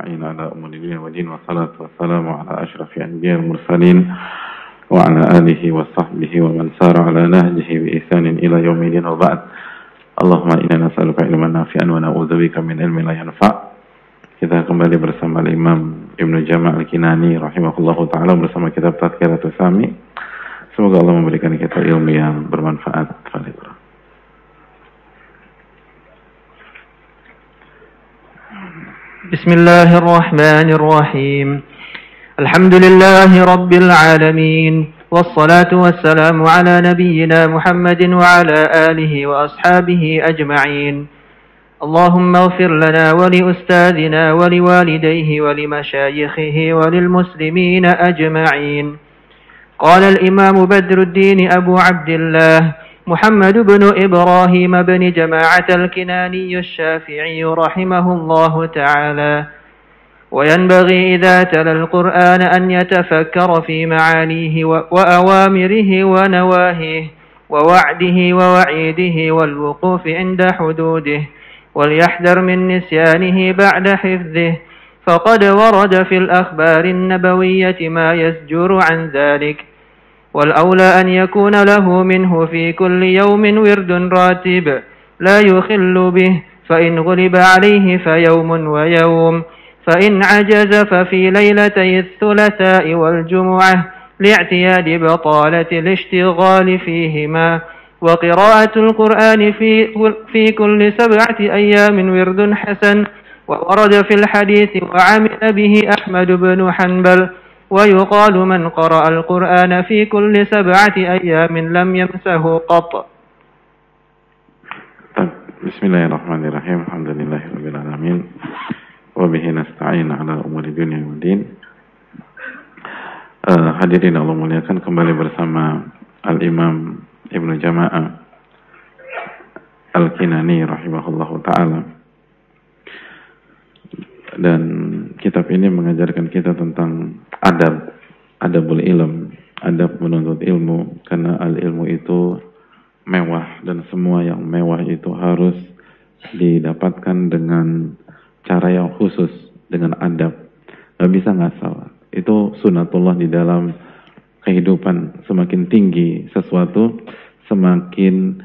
نستعين على أمور الدين والدين والصلاة والسلام على أشرف الأنبياء والمرسلين وعلى آله وصحبه ومن سار على نهجه بإحسان إلى يوم الدين وبعد. اللهم إنا نسألك علما نافعا ونعوذ بك من علم لا ينفع. Kita kembali bersama Imam Ibnu Jama' Al-Kinani rahimahullahu ta'ala bersama kitab Tadhkiratus Sami. Semoga Allah memberikan kita ilmu yang bermanfaat. Bismillahirrahmanirrahim. Alhamdulillahi Rabbil Alamin. Wassalatu wassalamu ala nabiyyina Muhammadin wa ala alihi wa ashabihi ajma'in. اللهم اغفر لنا ولأستاذنا ولوالديه ولمشايخه وللمسلمين أجمعين. قال الإمام بدر الدين أبو عبد الله محمد بن إبراهيم بن جماعة الكناني الشافعي رحمه الله تعالى: وينبغي إذا تلا القرآن أن يتفكر في معانيه وأوامره ونواهيه ووعده ووعيده والوقوف عند حدوده، وليحذر من نسيانه بعد حفظه، فقد ورد في الأخبار النبوية ما يزجر عن ذلك، والأولى أن يكون له منه في كل يوم ورد راتب لا يخل به، فإن غلب عليه فيوم ويوم، فإن عجز ففي ليلتي الثلاثاء والجمعة لاعتياد بطالة الاشتغال فيهما، وقراءة القرآن في كل 7 أيام ورد حسن، وورد في الحديث وعمل به أحمد بن حنبل، ويقال من قرأ القرآن في كل 7 أيام لم يمسه قط. Bismillahirrahmanirrahim. Alhamdulillahirabbil alamin. Wa bihi nasta'in ala umuri dunya waddin. Hadirin Allah muliakan, kembali bersama Al-Imam Ibnu Jama' Al-Kinani rahimahullahu ta'ala. Dan kitab ini mengajarkan kita tentang adabul ilm, adab menuntut ilmu, karena al-ilmu itu mewah, dan semua yang mewah itu harus didapatkan dengan cara yang khusus, dengan adab. Gak bisa ngasal. Itu sunatullah di dalam kehidupan. Semakin tinggi sesuatu, semakin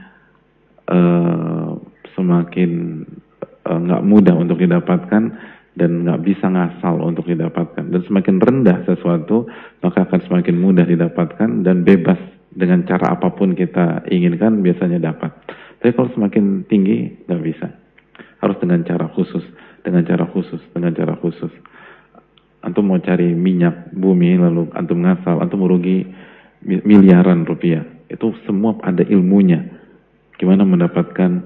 nggak mudah untuk didapatkan dan nggak bisa ngasal untuk didapatkan. Dan semakin rendah sesuatu, maka akan semakin mudah didapatkan dan bebas dengan cara apapun kita inginkan biasanya dapat. Tapi kalau semakin tinggi nggak bisa. Harus dengan cara khusus, dengan cara khusus, dengan cara khusus. Antum mau cari minyak bumi lalu antum ngasal, antum merugi miliaran rupiah. Itu semua ada ilmunya. Gimana mendapatkan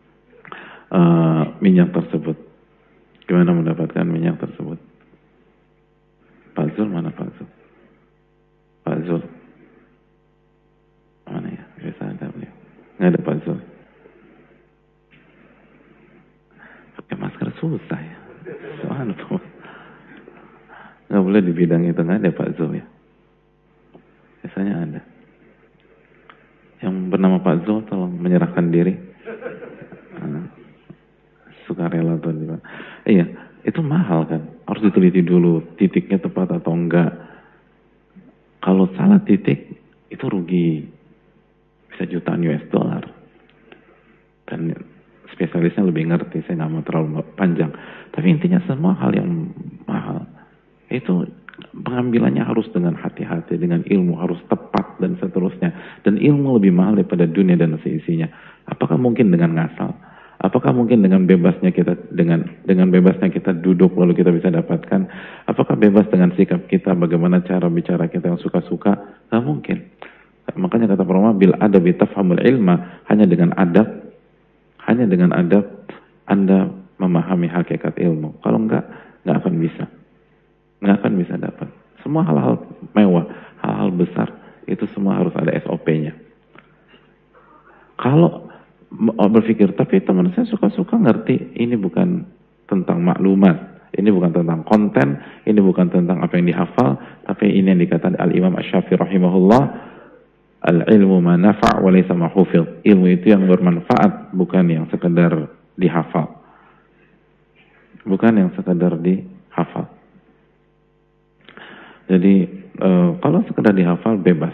minyak tersebut? Gimana mendapatkan minyak tersebut? Pak Zul, mana Pak Zul? Pak Zul mana ya? Biasa ada beliau. Nggak ada Pak Zul. Pakai masker susah ya. Subhanallah. Nggak boleh di bidang itu, nggak ada Pak Zul ya. Biasanya ada. Yang bernama Pak Zul tolong menyerahkan diri. Sukarela tuh. Iya, itu mahal kan. Harus diteliti dulu titiknya tepat atau enggak. Kalau salah titik itu rugi. Bisa jutaan US dollar. Dan spesialisnya lebih ngerti, saya nggak mau terlalu panjang. Tapi intinya semua hal yang mahal itu pengambilannya harus dengan hati-hati, dengan ilmu harus tepat dan seterusnya. Dan ilmu lebih mahal daripada dunia dan seisinya. Apakah mungkin dengan ngasal? Apakah mungkin dengan bebasnya kita dengan bebasnya kita duduk lalu kita bisa dapatkan? Apakah bebas dengan sikap kita, bagaimana cara bicara kita yang suka-suka? Nggak mungkin. Makanya kata para ulama, bil adabi tafhamul ilma, hanya dengan adab Anda memahami hakikat ilmu. Kalau enggak akan bisa. Nggak akan bisa dapat. Semua hal-hal mewah, hal-hal besar, itu semua harus ada SOP-nya. Kalau berpikir, tapi teman saya suka-suka ngerti, ini bukan tentang maklumat, ini bukan tentang konten, ini bukan tentang apa yang dihafal, tapi ini yang dikatakan Al-Imam Asy-Syafi'i rahimahullah, al-ilmu ma nafa' wa laysa ma hufidh. Ilmu itu yang bermanfaat, bukan yang sekedar dihafal. Bukan yang sekedar dihafal. hafal. Jadi kalau sekedar dihafal bebas.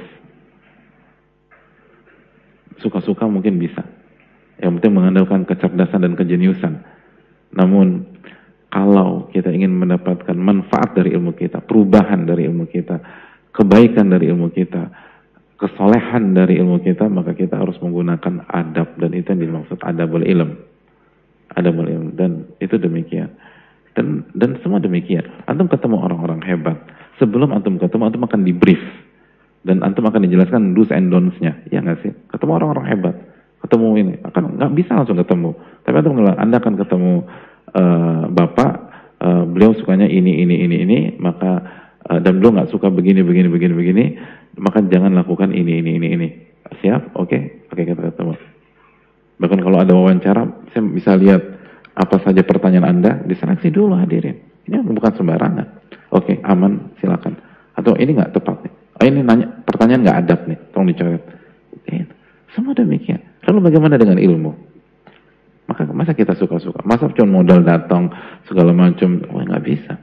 Suka-suka mungkin bisa. Yang penting mengandalkan kecerdasan dan kejeniusan. Namun kalau kita ingin mendapatkan manfaat dari ilmu kita, perubahan dari ilmu kita, kebaikan dari ilmu kita, kesolehan dari ilmu kita, maka kita harus menggunakan adab, dan itu yang dimaksud adabul ilm. Adabul ilm, dan itu demikian. Dan semua demikian. Antum ketemu orang-orang hebat, sebelum antum ketemu, antum akan di brief dan antum akan dijelaskan do's and don'ts-nya, ya nggak sih? Ketemu orang-orang hebat, ketemu ini, akan nggak bisa langsung ketemu, tapi anda akan ketemu bapak, beliau sukanya ini, maka dan beliau nggak suka begini, maka jangan lakukan ini. Siap? Oke, kita ketemu. Bahkan kalau ada wawancara, saya bisa lihat apa saja pertanyaan Anda, diseleksi dulu hadirin. Ini bukan sembarangan. Oke, aman, silakan. Atau ini nggak tepat nih. Oh, ini nanya pertanyaan nggak adab nih, tolong dicoret. Semua demikian. Lalu bagaimana dengan ilmu? Masa kita suka-suka? Masa cuma modal datang segala macam? Nggak bisa.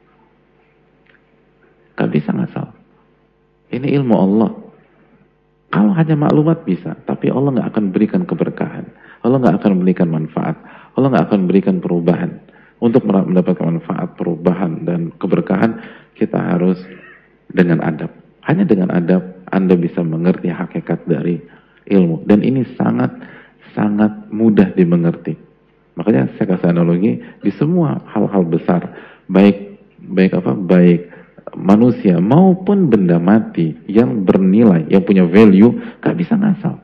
Nggak bisa ngasal. Ini ilmu Allah. Kalau hanya maklumat bisa, tapi Allah nggak akan berikan keberkahan. Allah nggak akan berikan manfaat. Allah nggak akan berikan perubahan. Untuk mendapatkan manfaat, perubahan, dan keberkahan, kita harus dengan adab. Hanya dengan adab, Anda bisa mengerti hakikat dari ilmu. Dan ini sangat mudah dimengerti. Makanya saya kasih analogi, di semua hal-hal besar, baik manusia maupun benda mati yang bernilai, yang punya value, gak bisa ngasal.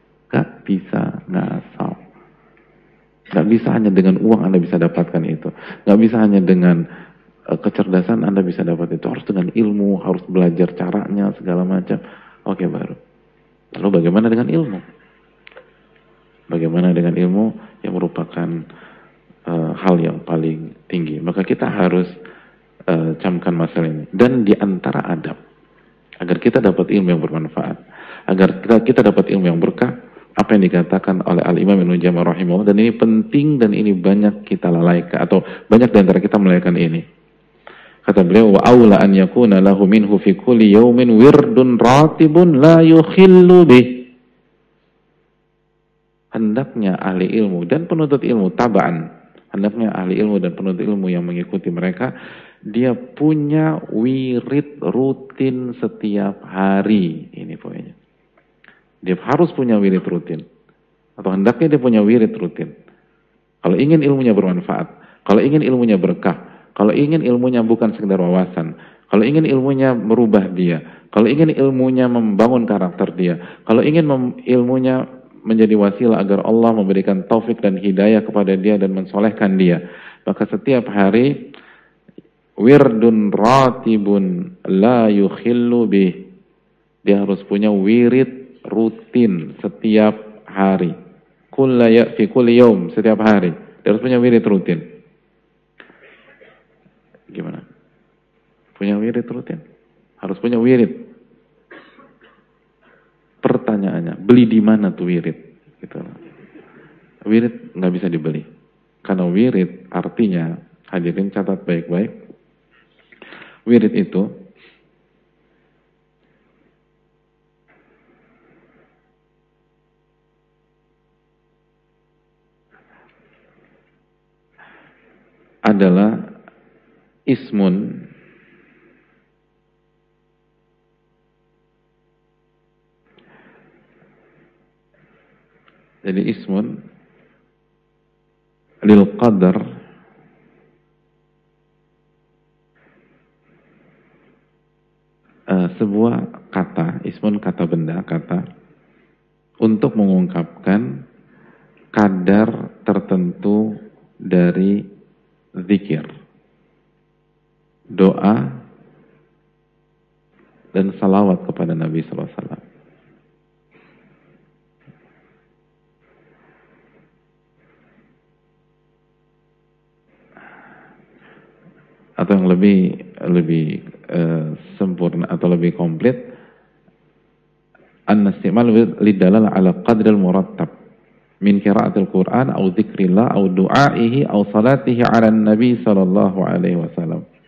Gak bisa hanya dengan uang Anda bisa dapatkan itu. Gak bisa hanya dengan kecerdasan Anda bisa dapat itu. Harus dengan ilmu, harus belajar caranya, segala macam. Oke, baru. Lalu bagaimana dengan ilmu? Bagaimana dengan ilmu yang merupakan hal yang paling tinggi? Maka kita harus camkan masalah ini. Dan di antara adab, agar kita dapat ilmu yang bermanfaat, agar kita dapat ilmu yang berkah, apa yang dikatakan oleh Al-Imam Ibnu Jamil rahimahullah, dan ini penting dan ini banyak kita lalaikan, atau banyak di antara kita melalaikan ini. Kata beliau, wa aula an yakuna lahu minhu fi kulli yawmin wirdun ratibun la yukhillu bih. Hendaknya ahli ilmu dan penuntut ilmu tabaan, hendaknya ahli ilmu dan penuntut ilmu yang mengikuti mereka, dia punya wirid rutin setiap hari. Ini poinnya. Dia harus punya wirid rutin. Atau hendaknya dia punya wirid rutin. Kalau ingin ilmunya bermanfaat, kalau ingin ilmunya berkah, kalau ingin ilmunya bukan sekedar wawasan, kalau ingin ilmunya merubah dia, kalau ingin ilmunya membangun karakter dia, kalau ingin ilmunya menjadi wasilah agar Allah memberikan taufik dan hidayah kepada dia dan mensolehkan dia, maka setiap hari wirdun ratibun la yukhillu bih. Dia harus punya wirid rutin setiap hari. Fi kulli yawm, setiap hari. Dia harus punya wirid rutin. Gimana? Punya wirid rutin? Harus punya wirid. Pertanyaannya, beli di mana tuh wirid? Gitu. Wirid nggak bisa dibeli. Karena wirid artinya, hadirin catat baik-baik, wirid itu adalah ismun jadi ismun lil qadar sebuah kata, ismun kata benda, kata untuk mengungkapkan kadar tertentu dari zikir, doa, dan salawat kepada Nabi sallallahu alaihi wasallam. Atau yang lebih sempurna atau lebih komplit, an-nastimal lidalal ala qadril murattab min qiraatil Qur'an au dzikrillah au du'aihi au salatihi 'ala nabi sallallahu alaihi wasallam.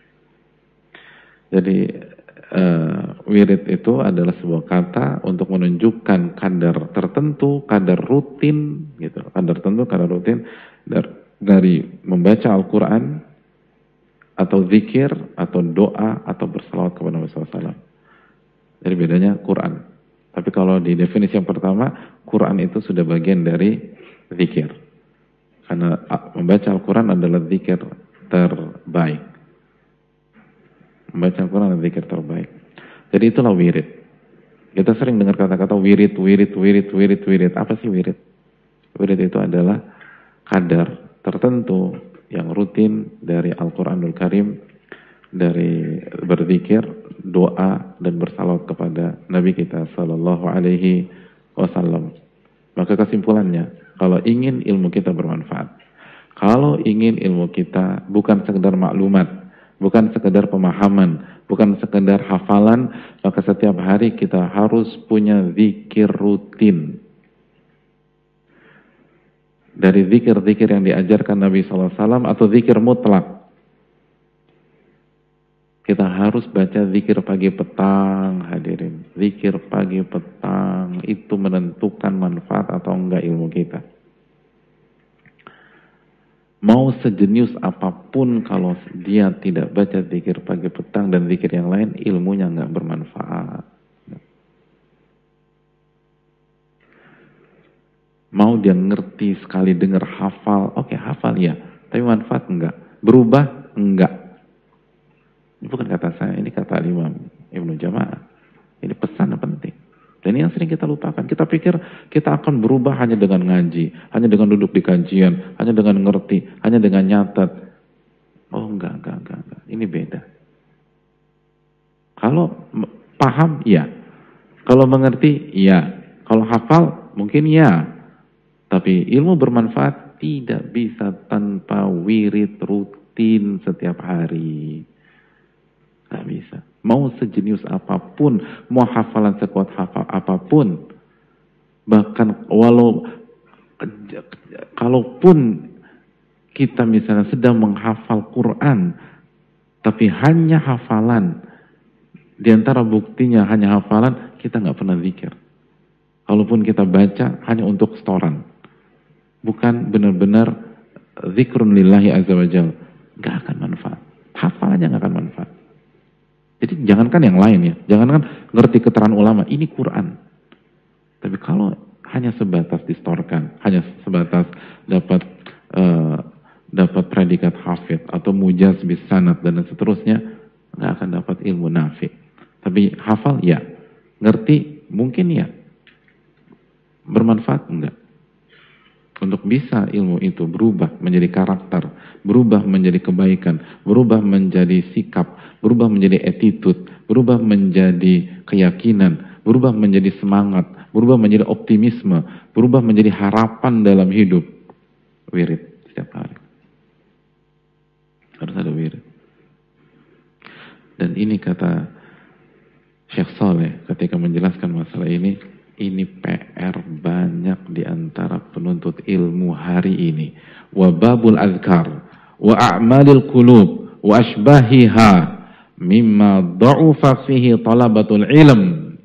Jadi wirid itu adalah sebuah kata untuk menunjukkan kadar tertentu, kadar rutin gitu. Kadar tertentu, kadar rutin dari membaca Al-Qur'an atau zikir atau doa atau bersalawat kepada Nabi SAW. Jadi bedanya Quran. Tapi kalau di definisi yang pertama, Quran itu sudah bagian dari zikir. Karena membaca Al-Quran adalah zikir terbaik. Membaca Al-Quran adalah zikir terbaik. Jadi itulah wirid. Kita sering dengar kata-kata wirid, wirid, wirid, wirid, wirid. Apa sih wirid? Wirid itu adalah kadar tertentu yang rutin dari Al-Quranul Karim, dari berzikir, doa, dan bersalawat kepada Nabi kita Sallallahu Alaihi Wasallam. Maka kesimpulannya, kalau ingin ilmu kita bermanfaat, kalau ingin ilmu kita bukan sekedar maklumat, bukan sekedar pemahaman, bukan sekedar hafalan, maka setiap hari kita harus punya zikir rutin. Dari zikir-zikir yang diajarkan Nabi SAW atau zikir mutlak. Kita harus baca zikir pagi petang, hadirin. Zikir pagi petang itu menentukan manfaat atau enggak ilmu kita. Mau sejenius apapun kalau dia tidak baca zikir pagi petang dan zikir yang lain, ilmunya enggak bermanfaat. Mau dia ngerti sekali dengar hafal, oke hafal ya, tapi manfaat enggak? Berubah enggak? Ini bukan kata saya, ini kata Imam Ibnu Jama'ah. Ini pesan yang penting. Dan ini yang sering kita lupakan. Kita pikir kita akan berubah hanya dengan ngaji, hanya dengan duduk di kajian, hanya dengan ngerti, hanya dengan nyatat. Oh enggak. Ini beda. Kalau paham, ya. Kalau mengerti, ya. Kalau hafal, mungkin ya. Tapi ilmu bermanfaat tidak bisa tanpa wirid rutin setiap hari. Gak bisa. Mau sejenius apapun, mau hafalan sekuat hafal apapun, bahkan kalaupun kita misalnya sedang menghafal Quran, tapi hanya hafalan, diantara buktinya hanya hafalan, kita nggak pernah zikir. Kalaupun kita baca hanya untuk setoran, bukan benar-benar zikrun lillahi azza wa jalla, nggak akan manfaat. Hafalannya nggak akan manfaat. Jadi jangankan yang lain ya, jangankan ngerti keterangan ulama, ini Quran. Tapi kalau hanya sebatas distorkan, hanya sebatas dapat predikat hafid atau mujaz bis sanad dan seterusnya, nggak akan dapat ilmu nafi. Tapi hafal ya, ngerti mungkin ya, bermanfaat enggak? Untuk bisa ilmu itu berubah menjadi karakter, berubah menjadi kebaikan, berubah menjadi sikap, berubah menjadi attitude, berubah menjadi keyakinan, berubah menjadi semangat, berubah menjadi optimisme, berubah menjadi harapan dalam hidup. Wirid setiap hari. Harus ada wirid. Dan ini kata Syekh Saleh ketika menjelaskan masalah ini PR banyak di antara penuntut ilmu hari ini. Wa babul azkar, wa a'malil qulub, wa ashbahiha mimma dha'ufa fihi talabatul ilm.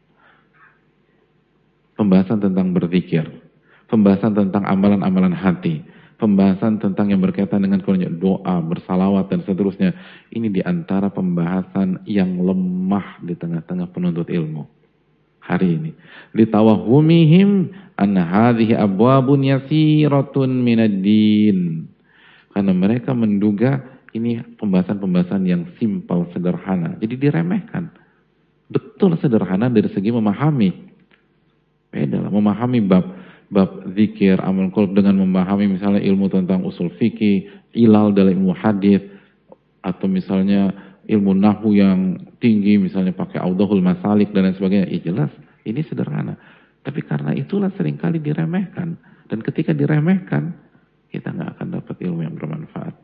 Pembahasan tentang berzikir, pembahasan tentang amalan-amalan hati, pembahasan tentang yang berkaitan dengan doa, bersalawat dan seterusnya. Ini di antara pembahasan yang lemah di tengah-tengah penuntut ilmu hari ini. Litawahumihim anna hadhihi abwabun yasiratun minad din. Karena mereka menduga ini pembahasan-pembahasan yang simpel, sederhana. Jadi diremehkan. Betul sederhana dari segi memahami. Beda lah, memahami bab zikir, amal qalb dengan memahami misalnya ilmu tentang usul fikih, ilal dalam ilmu hadis, atau misalnya ilmu nahwu yang tinggi, misalnya pakai audahul masalik dan lain sebagainya. Jelas, ini sederhana. Tapi karena itulah seringkali diremehkan. Dan ketika diremehkan, kita nggak akan dapat ilmu yang bermanfaat.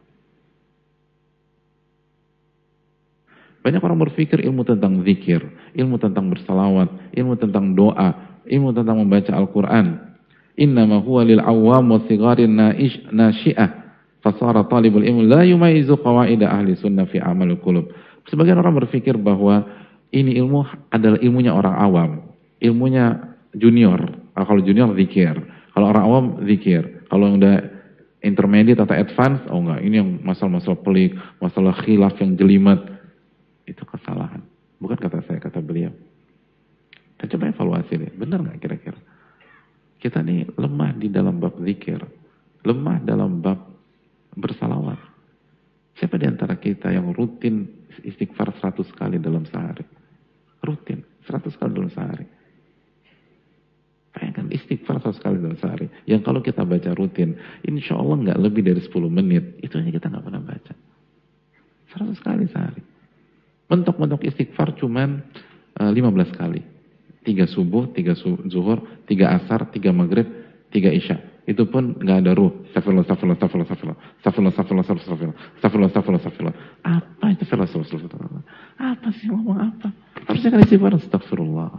Banyak orang berpikir ilmu tentang zikir, ilmu tentang bersalawat, ilmu tentang doa, ilmu tentang membaca Al-Quran. Innama huwa lil awwam wa sigarin nasyi'ah. Fasara talibul ilmu la yumayizu qawaida ahli sunnah fi amal qulub. Sebagian orang berpikir bahwa ini ilmu adalah ilmunya orang awam, ilmunya junior. Kalau junior zikir, kalau orang awam zikir. Kalau yang udah intermediate atau advance, oh enggak, ini yang masalah-masalah pelik, masalah khilaf yang jelimet. Itu kesalahan. Bukan kata saya, kata beliau. Kita coba evaluasi deh, benar nggak kira-kira? Kita nih lemah di dalam bab zikir, lemah dalam bab bersalawat. Siapa di antara kita yang rutin istighfar 100 kali dalam sehari? Rutin, 100 kali dalam sehari. Bayangkan istighfar 100 kali dalam sehari. Yang kalau kita baca rutin, insya Allah nggak lebih dari 10 menit. Itu aja kita nggak pernah baca. 100 kali sehari. Mentok-mentok istighfar cuman 15 kali. 3 subuh, 3 zuhur, 3 asar, 3 maghrib, 3 isya. Itu pun nggak ada ruh. Astagfirullah. Apa itu astagfirullah? Apa sih ngomong apa? Harusnya kan istighfar astagfirullah.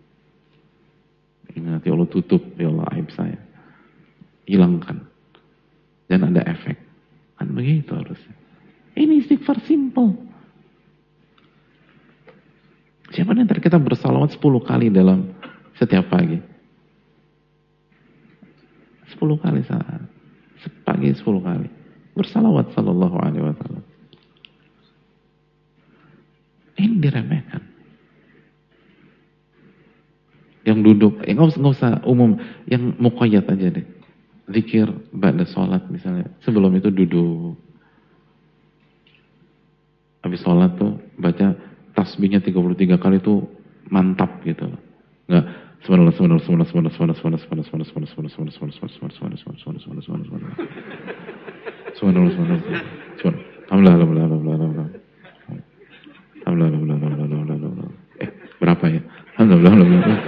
Ingat ya Allah, tutup ya Allah aib saya. Hilangkan. Dan ada efek. Kan begitu harusnya. Ini istighfar simple. Siapa nanti kita bersalawat 10 kali dalam setiap pagi? 10 kali saat. Pagi 10 kali. Bersalawat sallallahu alaihi wasallam. Ini diremehkan. Yang duduk, nggak usah umum, yang muqayyad aja deh. Zikir ba'da sholat misalnya. Sebelum itu duduk. Habis sholat tuh baca tasbihnya 33 kali tuh mantap gitu. Enggak subhanallah. Berapa ya? Alhamdulillah.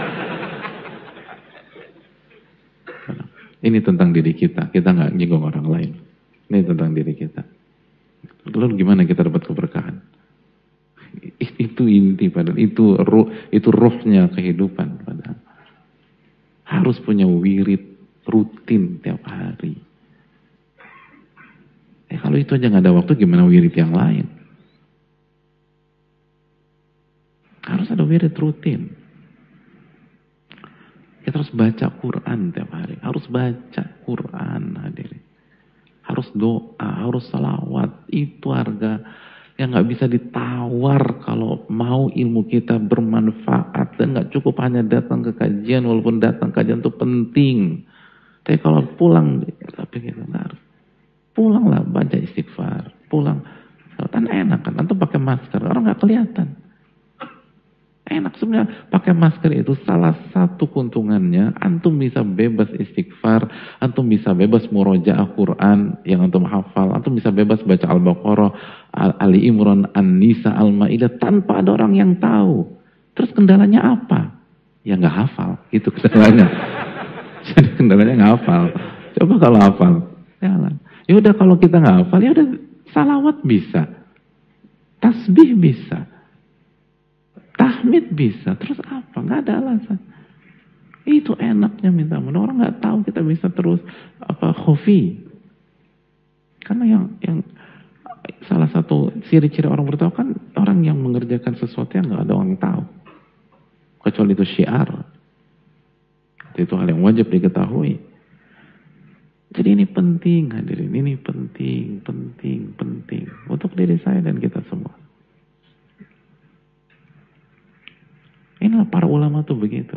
Ini tentang diri kita. Kita nggak nyinggung orang lain. Ini tentang diri kita. Lalu gimana kita dapat keberkahan? Itu inti padahal. Itu ruhnya kehidupan padahal. Harus punya wirid rutin tiap hari. Kalau itu aja nggak ada waktu, gimana wirid yang lain? Harus ada wirid rutin. Kita harus baca Quran tiap hari. Harus baca Quran, hadirin. Harus doa, harus salawat. Itu harga yang nggak bisa ditawar kalau mau ilmu kita bermanfaat. Dan nggak cukup hanya datang ke kajian, walaupun datang kajian itu penting. Tapi kalau pulang, tapi kita nggak harus. Pulanglah baca istighfar. Pulang, kan enak kan. Antum pakai masker, orang nggak kelihatan. Enak sebenarnya pakai masker itu salah satu keuntungannya, antum bisa bebas istighfar, antum bisa bebas murojaah Quran yang antum hafal, antum bisa bebas baca Al-Baqarah, Ali Imran, An-Nisa, Al-Maidah tanpa ada orang yang tahu. Terus kendalanya apa? Ya nggak hafal, itu kendalanya. Jadi kendalanya nggak hafal. Coba kalau hafal, jalan. Ya udah kalau kita nggak hafal, ya udah salawat bisa, tasbih bisa. Tahmid bisa, terus apa? Nggak ada alasan. Itu enaknya minta ampun. Orang nggak tahu kita bisa terus khufi. Karena yang salah satu ciri-ciri orang bertahu kan orang yang mengerjakan sesuatu yang nggak ada orang tahu. Kecuali itu syiar. Itu hal yang wajib diketahui. Jadi ini penting hadirin, ini penting untuk diri saya dan kita semua. Inilah para ulama tuh begitu.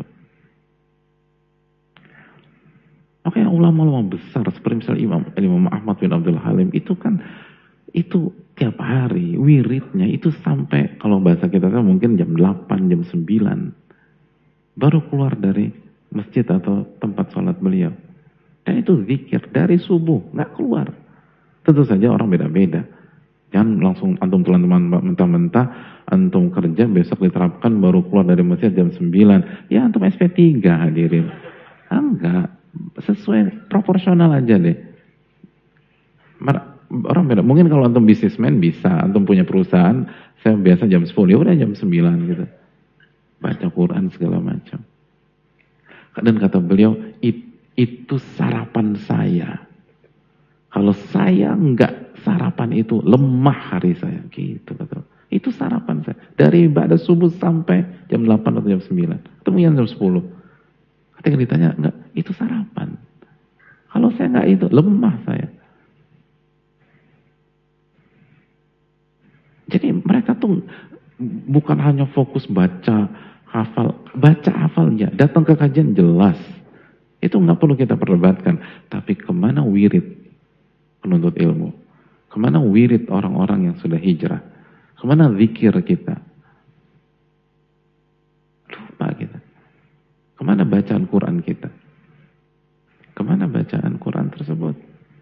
Makanya ulama-ulama besar seperti misalnya Imam Ahmad bin Abdul Halim itu kan itu tiap hari wiridnya itu sampai kalau bahasa kita mungkin jam 8, jam 9 baru keluar dari masjid atau tempat sholat beliau. Dan itu zikir dari subuh nggak keluar. Tentu saja orang beda-beda. Jangan langsung antum telan-telan mentah-mentah, antum kerja besok diterapkan baru keluar dari masjid jam 9. Ya antum SP3 hadirin. Enggak, sesuai proporsional aja deh. Orang beda. Mungkin kalau antum bisnismen bisa, antum punya perusahaan, saya biasa jam 10, ya udah jam 9 gitu. Baca Quran segala macam. Dan kata beliau, itu sarapan saya. Kalau saya enggak sarapan itu lemah hari saya gitu kata. Itu sarapan saya. Dari ibadah subuh sampai jam 8 atau jam 9. Atau mungkin jam 10. Ketika ditanya, enggak, itu sarapan. Kalau saya enggak itu, lemah saya. Jadi mereka tuh bukan hanya fokus baca, hafal ya, datang ke kajian jelas. Itu nggak perlu kita perdebatkan. Tapi kemana wirid penuntut ilmu? Kemana wirid orang-orang yang sudah hijrah? Kemana zikir kita? Lupa kita. Kemana bacaan Quran kita? Kemana bacaan Quran tersebut?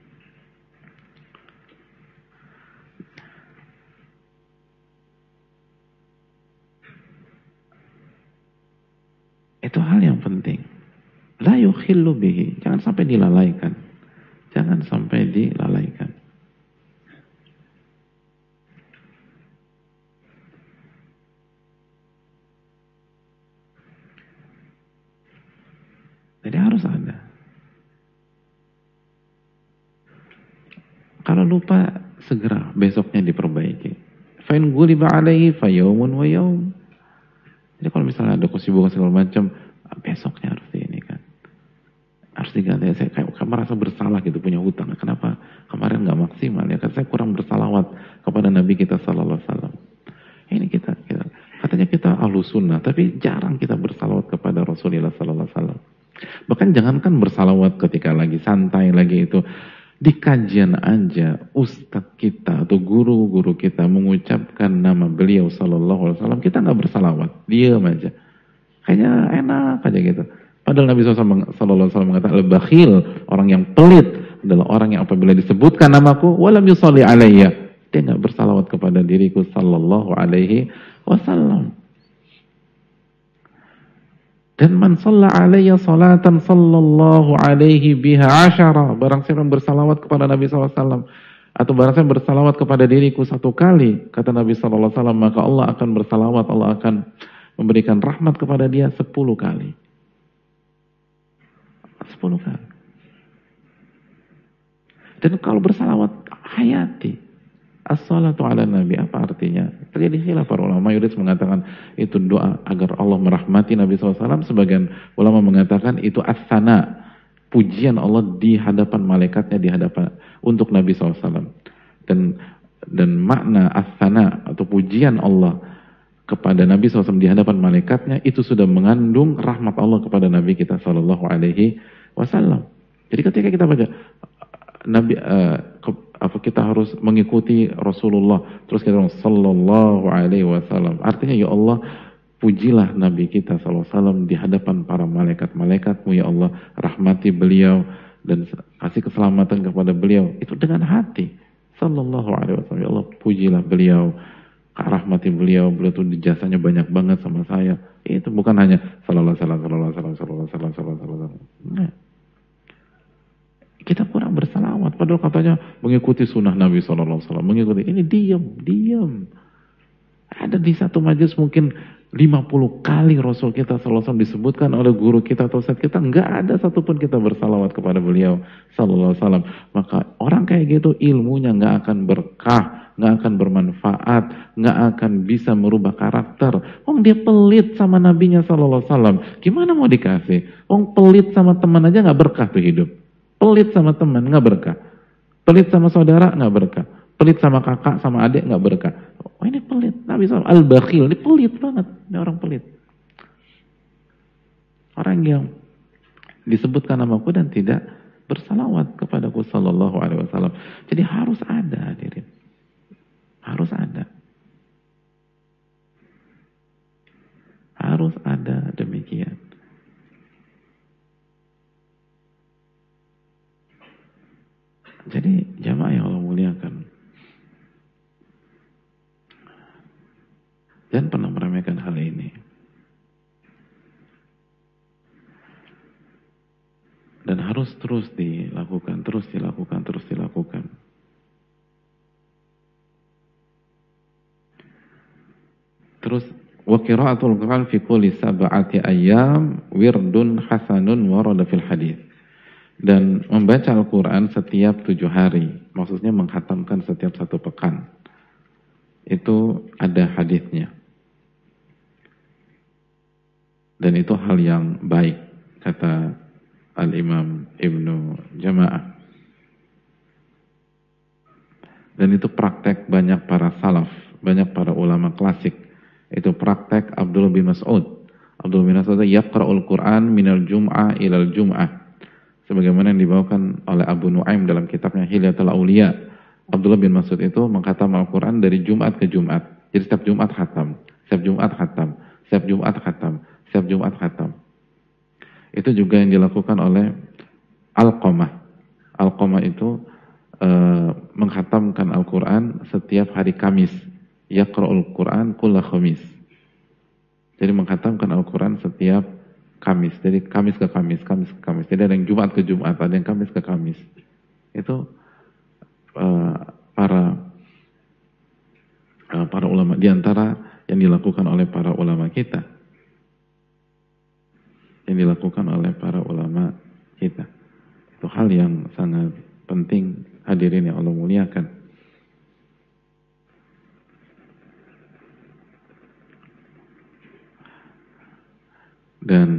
Itu hal yang penting. La yukhillu bihi. Jangan sampai dilalaikan. Jangan sampai dilalaikan. Jadi harus ada. Kalau lupa, segera besoknya diperbaiki. Fa'in guliba alaihi fa yawmun wa yawm. Jadi kalau misalnya ada kesibukan segala macam, besoknya harus ini kan. Harus diganti. Saya kayak merasa bersalah gitu, punya hutang. Kenapa kemarin nggak maksimal ya? Kan saya kurang bersalawat kepada Nabi kita sallallahu alaihi wasallam. Ini kita katanya kita ahlus sunnah, tapi jarang kita bersalawat kepada Rasulullah sallallahu alaihi wasallam. Bahkan jangankan bersalawat ketika lagi santai lagi itu, di kajian aja ustadz kita atau guru-guru kita mengucapkan nama beliau sallallahu alaihi wasallam, kita nggak bersalawat, diam aja. Kayaknya enak aja gitu. Padahal Nabi sallallahu alaihi wasallam mengatakan al-bakhil, orang yang pelit adalah orang yang apabila disebutkan namaku walam yusalli alayya, dia nggak bersalawat kepada diriku sallallahu alaihi wasallam. Dan man shalla alayya salatan sallallahu alaihi biha asyara. Barang siapa yang bersalawat kepada Nabi SAW, atau barang siapa yang bersalawat kepada diriku 1 kali, kata Nabi SAW, maka Allah akan bersalawat, Allah akan memberikan rahmat kepada dia 10 kali. 10 kali. Dan kalau bersalawat, hayati. As-salatu ala Nabi, apa artinya? Terjadi khilaf para ulama. Mayoritas mengatakan itu doa agar Allah merahmati Nabi SAW. Sebagian ulama mengatakan itu as-sana, pujian Allah di hadapan malaikatnya, di hadapan untuk Nabi SAW. Dan makna as-sana atau pujian Allah kepada Nabi SAW di hadapan malaikatnya itu sudah mengandung rahmat Allah kepada Nabi kita Sallallahu Alaihi Wasallam. Jadi ketika kita baca Nabi, kita harus mengikuti Rasulullah, terus kita bilang Sallallahu Alaihi Wasallam. Artinya ya Allah, pujilah Nabi kita Sallallahu Alaihi Wasallam di hadapan para malaikat-malaikatmu ya Allah, rahmati beliau dan kasih keselamatan kepada beliau. Itu dengan hati. Sallallahu Alaihi Wasallam, ya Allah, pujilah beliau, rahmati beliau, beliau tuh jasanya banyak banget sama saya. Itu bukan hanya Sallallahu Alaihi Wasallam, Sallallahu Alaihi Wasallam, Sallallahu Alaihi Wasallam. Nah. Kita kurang bersalawat, padahal katanya mengikuti sunnah Nabi SAW, mengikuti ini diam. Ada di satu majelis mungkin 50 kali Rasul kita SAW disebutkan oleh guru kita atau ustadz kita, nggak ada satupun kita bersalawat kepada beliau SAW. Maka orang kayak gitu ilmunya nggak akan berkah, nggak akan bermanfaat, nggak akan bisa merubah karakter. Dia pelit sama nabinya SAW, gimana mau dikasih? Pelit sama teman aja nggak berkah tuh hidup. Pelit sama teman nggak berkah, pelit sama saudara nggak berkah, pelit sama kakak sama adik nggak berkah. Ini pelit. Nabi SAW al-bakhil, ini pelit banget, ini orang pelit. Orang yang disebutkan namaku dan tidak bersalawat kepadaku Sallallahu Alaihi Wasallam. Jadi harus ada, hadirin, harus ada, harus ada demikian. Jadi jamaah yang Allah muliakan, jangan pernah meremehkan hal ini. Dan harus terus dilakukan, terus dilakukan, terus dilakukan. Terus wa qira'atul Qur'an fi kulli sab'ati ayyam wirdun hasanun warada fil hadits. Dan membaca Al-Quran setiap 7 hari, maksudnya menghatamkan setiap 1 pekan. itu ada hadisnya. Dan itu hal yang baik, kata Al-Imam Ibnu Jama'ah. Dan itu praktek banyak para salaf, banyak para ulama klasik. Itu praktek Abdullah bin Mas'ud. Abdullah bin Mas'ud yaqra'ul Qur'an minal jum'ah ilal jum'ah. Sebagaimana yang dibawakan oleh Abu Nuaim dalam kitabnya Hilyatul Auliya. Abdullah bin Mas'ud itu mengkhatam Al-Quran dari Jumat ke Jumat. Jadi setiap Jumat khatam, setiap Jumat khatam, setiap Jumat khatam, setiap Jumat khatam. Itu juga yang dilakukan oleh Alqamah. Alqamah itu mengkhatamkan Al-Quran setiap hari Kamis. Yaqra'ul Quran kulla khamis. Jadi mengkhatamkan Al-Quran setiap Kamis. Jadi Kamis ke Kamis, Kamis ke Kamis. Jadi ada yang Jumat ke Jumat, ada yang Kamis ke Kamis. Itu para ulama, diantara yang dilakukan oleh para ulama kita. Yang dilakukan oleh para ulama kita. Itu hal yang sangat penting, hadirin yang Allah muliakan. Dan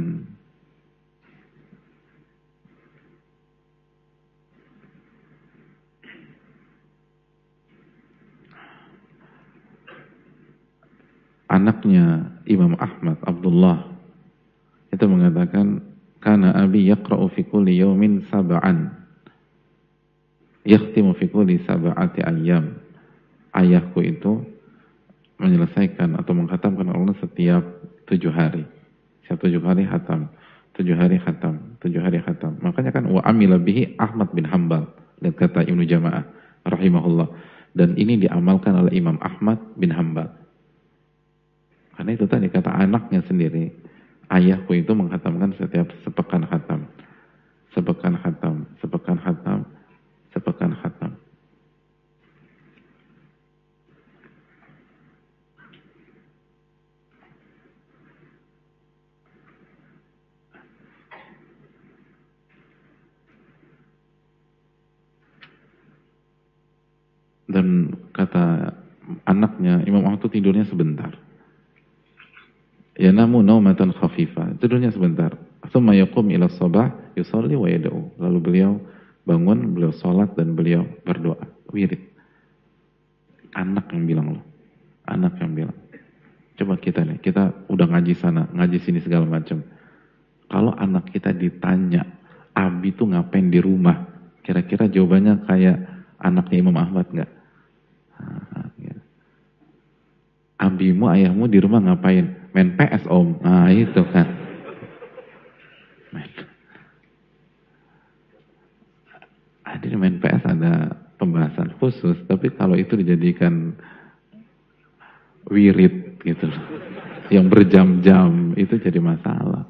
anaknya Imam Ahmad, Abdullah, itu mengatakan, kana abi yaqra'u fi kulli yawmin sab'an, yakhtimu fi kulli sab'ati ayyam. Ayahku itu menyelesaikan atau mengkhatamkan Al-Quran setiap 7 hari. Setiap 7 hari khatam, 7 hari khatam, 7 hari khatam. Makanya kan wa amila bihi Ahmad bin Hanbal, dan kata Ibnu Jama'ah rahimahullah. Dan ini diamalkan oleh Imam Ahmad bin Hanbal. Karena itu tadi kata anaknya sendiri, ayahku itu menghatamkan setiap sepekan khatam. Sepekan khatam, sepekan khatam, sepekan khatam. Dan kata anaknya, Imam Ahmad itu tidurnya sebentar. Yanamu naumatan khafifah, tidurnya sebentar. Tsumma yaqum ila sabah yusalli wa yad'u. Lalu beliau bangun, beliau salat dan beliau berdoa, wirid. Anak yang bilang loh. Anak yang bilang. Coba kita nih, kita udah ngaji sana, ngaji sini segala macam. Kalau anak kita ditanya, Abi tuh ngapain di rumah? Kira-kira jawabannya kayak anaknya Imam Ahmad enggak? Abimu, ayahmu di rumah ngapain? Main PS om. Nah itu kan. Ada main PS, ada pembahasan khusus. Tapi kalau itu dijadikan wirid gitu loh, yang berjam-jam, itu jadi masalah.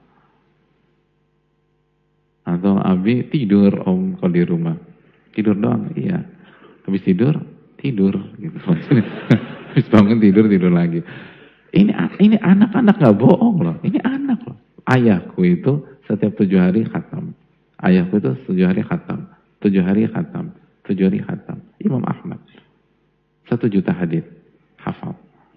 Atau Abi tidur om kalau di rumah. Tidur doang? Iya. Habis tidur gitu. Habis bangun tidur lagi. Ini anak-anak gak bohong loh. Ini anak loh. Ayahku itu setiap 7 hari khatam. Ayahku itu 7 hari khatam. 7 hari khatam. 7 hari khatam. Imam Ahmad. 1 juta hadits hafal.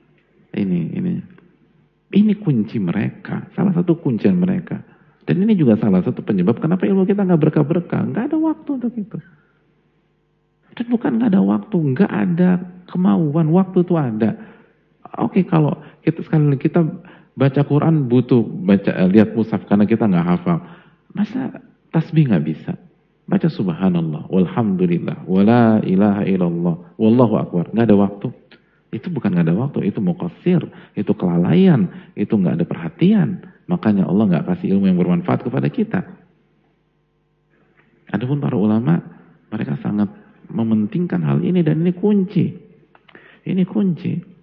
Ini kunci mereka. Salah satu kuncian mereka. Dan ini juga salah satu penyebab kenapa ilmu kita gak berkah-berkah. Gak ada waktu untuk itu. Dan bukan gak ada waktu. Gak ada kemauan. Waktu itu ada. Oke, kalau kita baca Quran butuh lihat mushaf karena kita nggak hafal. Masa tasbih nggak bisa? Baca subhanallah, walhamdulillah, wala ilaha illallah, wallahu akbar. Nggak ada waktu. Itu bukan nggak ada waktu, itu muqassir, itu kelalaian, itu nggak ada perhatian. Makanya Allah nggak kasih ilmu yang bermanfaat kepada kita. Adapun para ulama, mereka sangat mementingkan hal ini dan ini kunci. Ini kunci.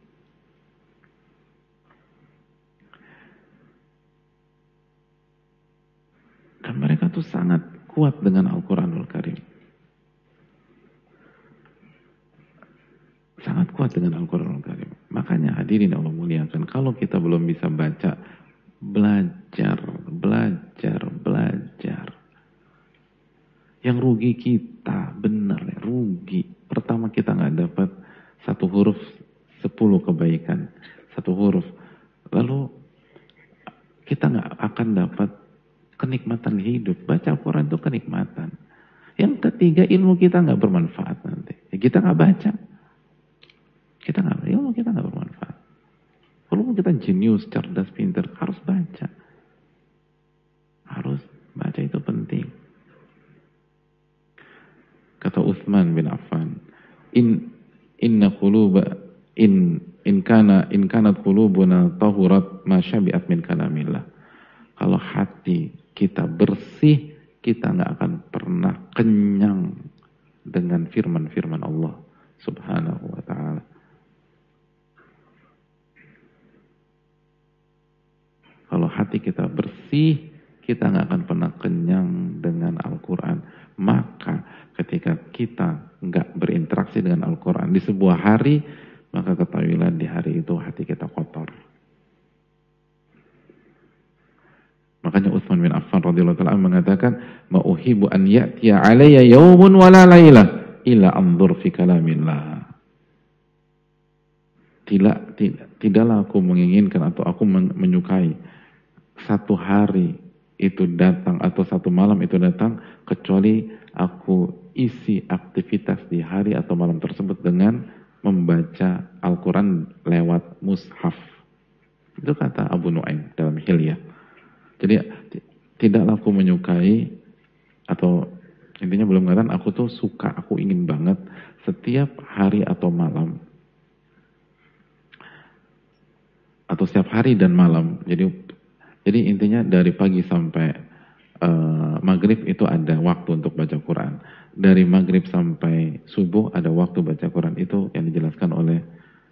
Dan mereka tuh sangat kuat dengan Al-Quranul Karim. Sangat kuat dengan Al-Quranul Karim. Makanya hadirin Allah muliakan, kalau kita belum bisa baca, belajar. Yang rugi kita, benar ya, rugi. Pertama kita nggak dapat 1 huruf 10 10 kebaikan, 1 huruf. Lalu kita nggak akan dapat kenikmatan hidup. Baca Al-Quran itu kenikmatan. Yang ketiga, ilmu kita nggak bermanfaat nanti. Ya, kita nggak baca, ilmu kita nggak bermanfaat. Walaupun kita jenius, cerdas, pintar, harus baca. Harus baca, itu penting. Kata Utsman bin Affan, inna quluba in kanat qulubuna tahurat ma syabi'at min kalamillah. Kalau hati kita bersih, kita nggak akan pernah kenyang dengan firman-firman Allah Subhanahu wa ta'ala. Kalau hati kita bersih, kita nggak akan pernah kenyang dengan Al-Quran. Maka ketika kita nggak berinteraksi dengan Al-Quran di sebuah hari, maka ketahuilah di hari itu hati kita kotor. Makanya Utsman bin Affan radhiyallahu ta'ala mengatakan, "Ma'uhibu an ya'tiya 'alayya yawmun wa la lailah illa anzur fi kalamillah." Tidaklah aku menginginkan atau aku menyukai satu hari itu datang atau satu malam itu datang kecuali aku isi aktivitas di hari atau malam tersebut dengan membaca Al-Quran lewat mushaf. Itu kata Abu Nu'aim dalam Hilyah. Jadi tidaklah aku menyukai, atau intinya belum mengatakan aku tuh suka, aku ingin banget setiap hari atau malam, atau setiap hari dan malam. Jadi intinya dari pagi sampai maghrib itu ada waktu untuk baca Quran. Dari maghrib sampai subuh ada waktu baca Quran. Itu yang dijelaskan oleh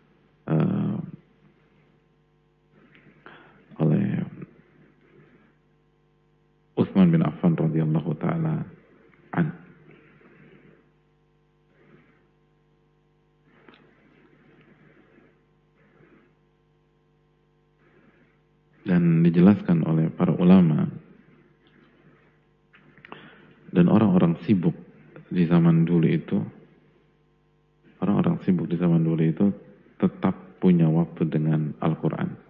Utsman bin Affan radhiyallahu ta'ala an. Dan dijelaskan oleh para ulama dan orang-orang sibuk di zaman dulu itu, tetap punya waktu dengan Al-Quran.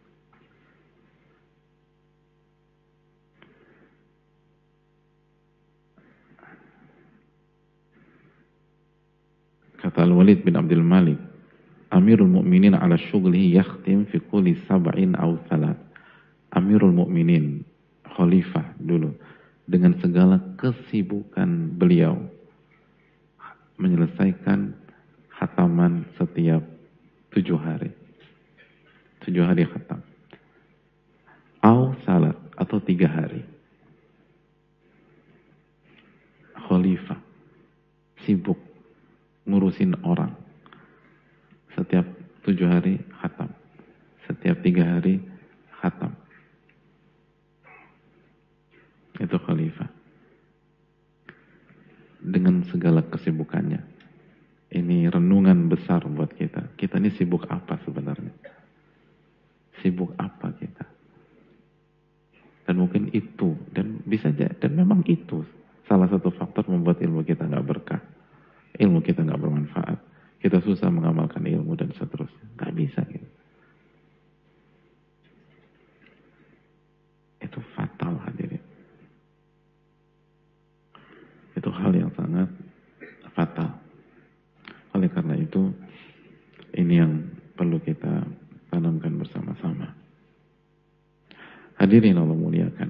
Kata Al-Walid bin Abdul Malik, Amirul Mu'minin ala syughlihi yakhtim fi kulli sab'in aw thalath. Amirul Mu'minin, khalifah dulu, dengan segala kesibukan beliau menyelesaikan khataman setiap 7 hari. 7 hari khatam. Aw salat, atau 3 hari. Khalifah sibuk ngurusin orang. Setiap 7 hari khatam. Setiap 3 hari khatam. Itu khalifah. Dengan segala kesibukannya. Ini renungan besar buat kita. Kita ini sibuk apa sebenarnya? Sibuk apa kita? Dan mungkin itu, dan bisa aja, dan memang itu salah satu faktor membuat ilmu kita nggak berkah. Ilmu kita nggak bermanfaat. Kita susah mengamalkan ilmu dan seterusnya. Nggak bisa gitu. Itu fatal hadirin. Itu hal yang sangat fatal. Oleh karena itu, ini yang perlu kita tanamkan bersama-sama. Hadirin Allah muliakan.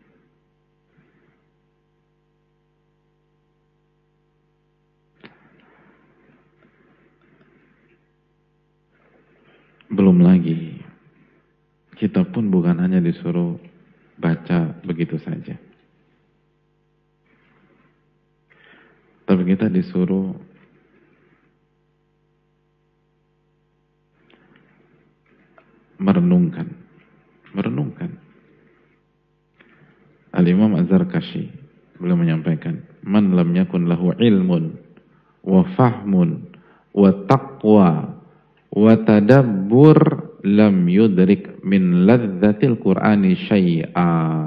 Belum lagi, kita pun bukan hanya disuruh baca begitu saja. Tapi kita disuruh merenungkan. Al-Imam Az-Zarkashi beliau menyampaikan, man lam yakun lahu ilmun wa fahmun wa taqwa wa tadabbur lam yudrik min ladzatil Qur'ani syai'a.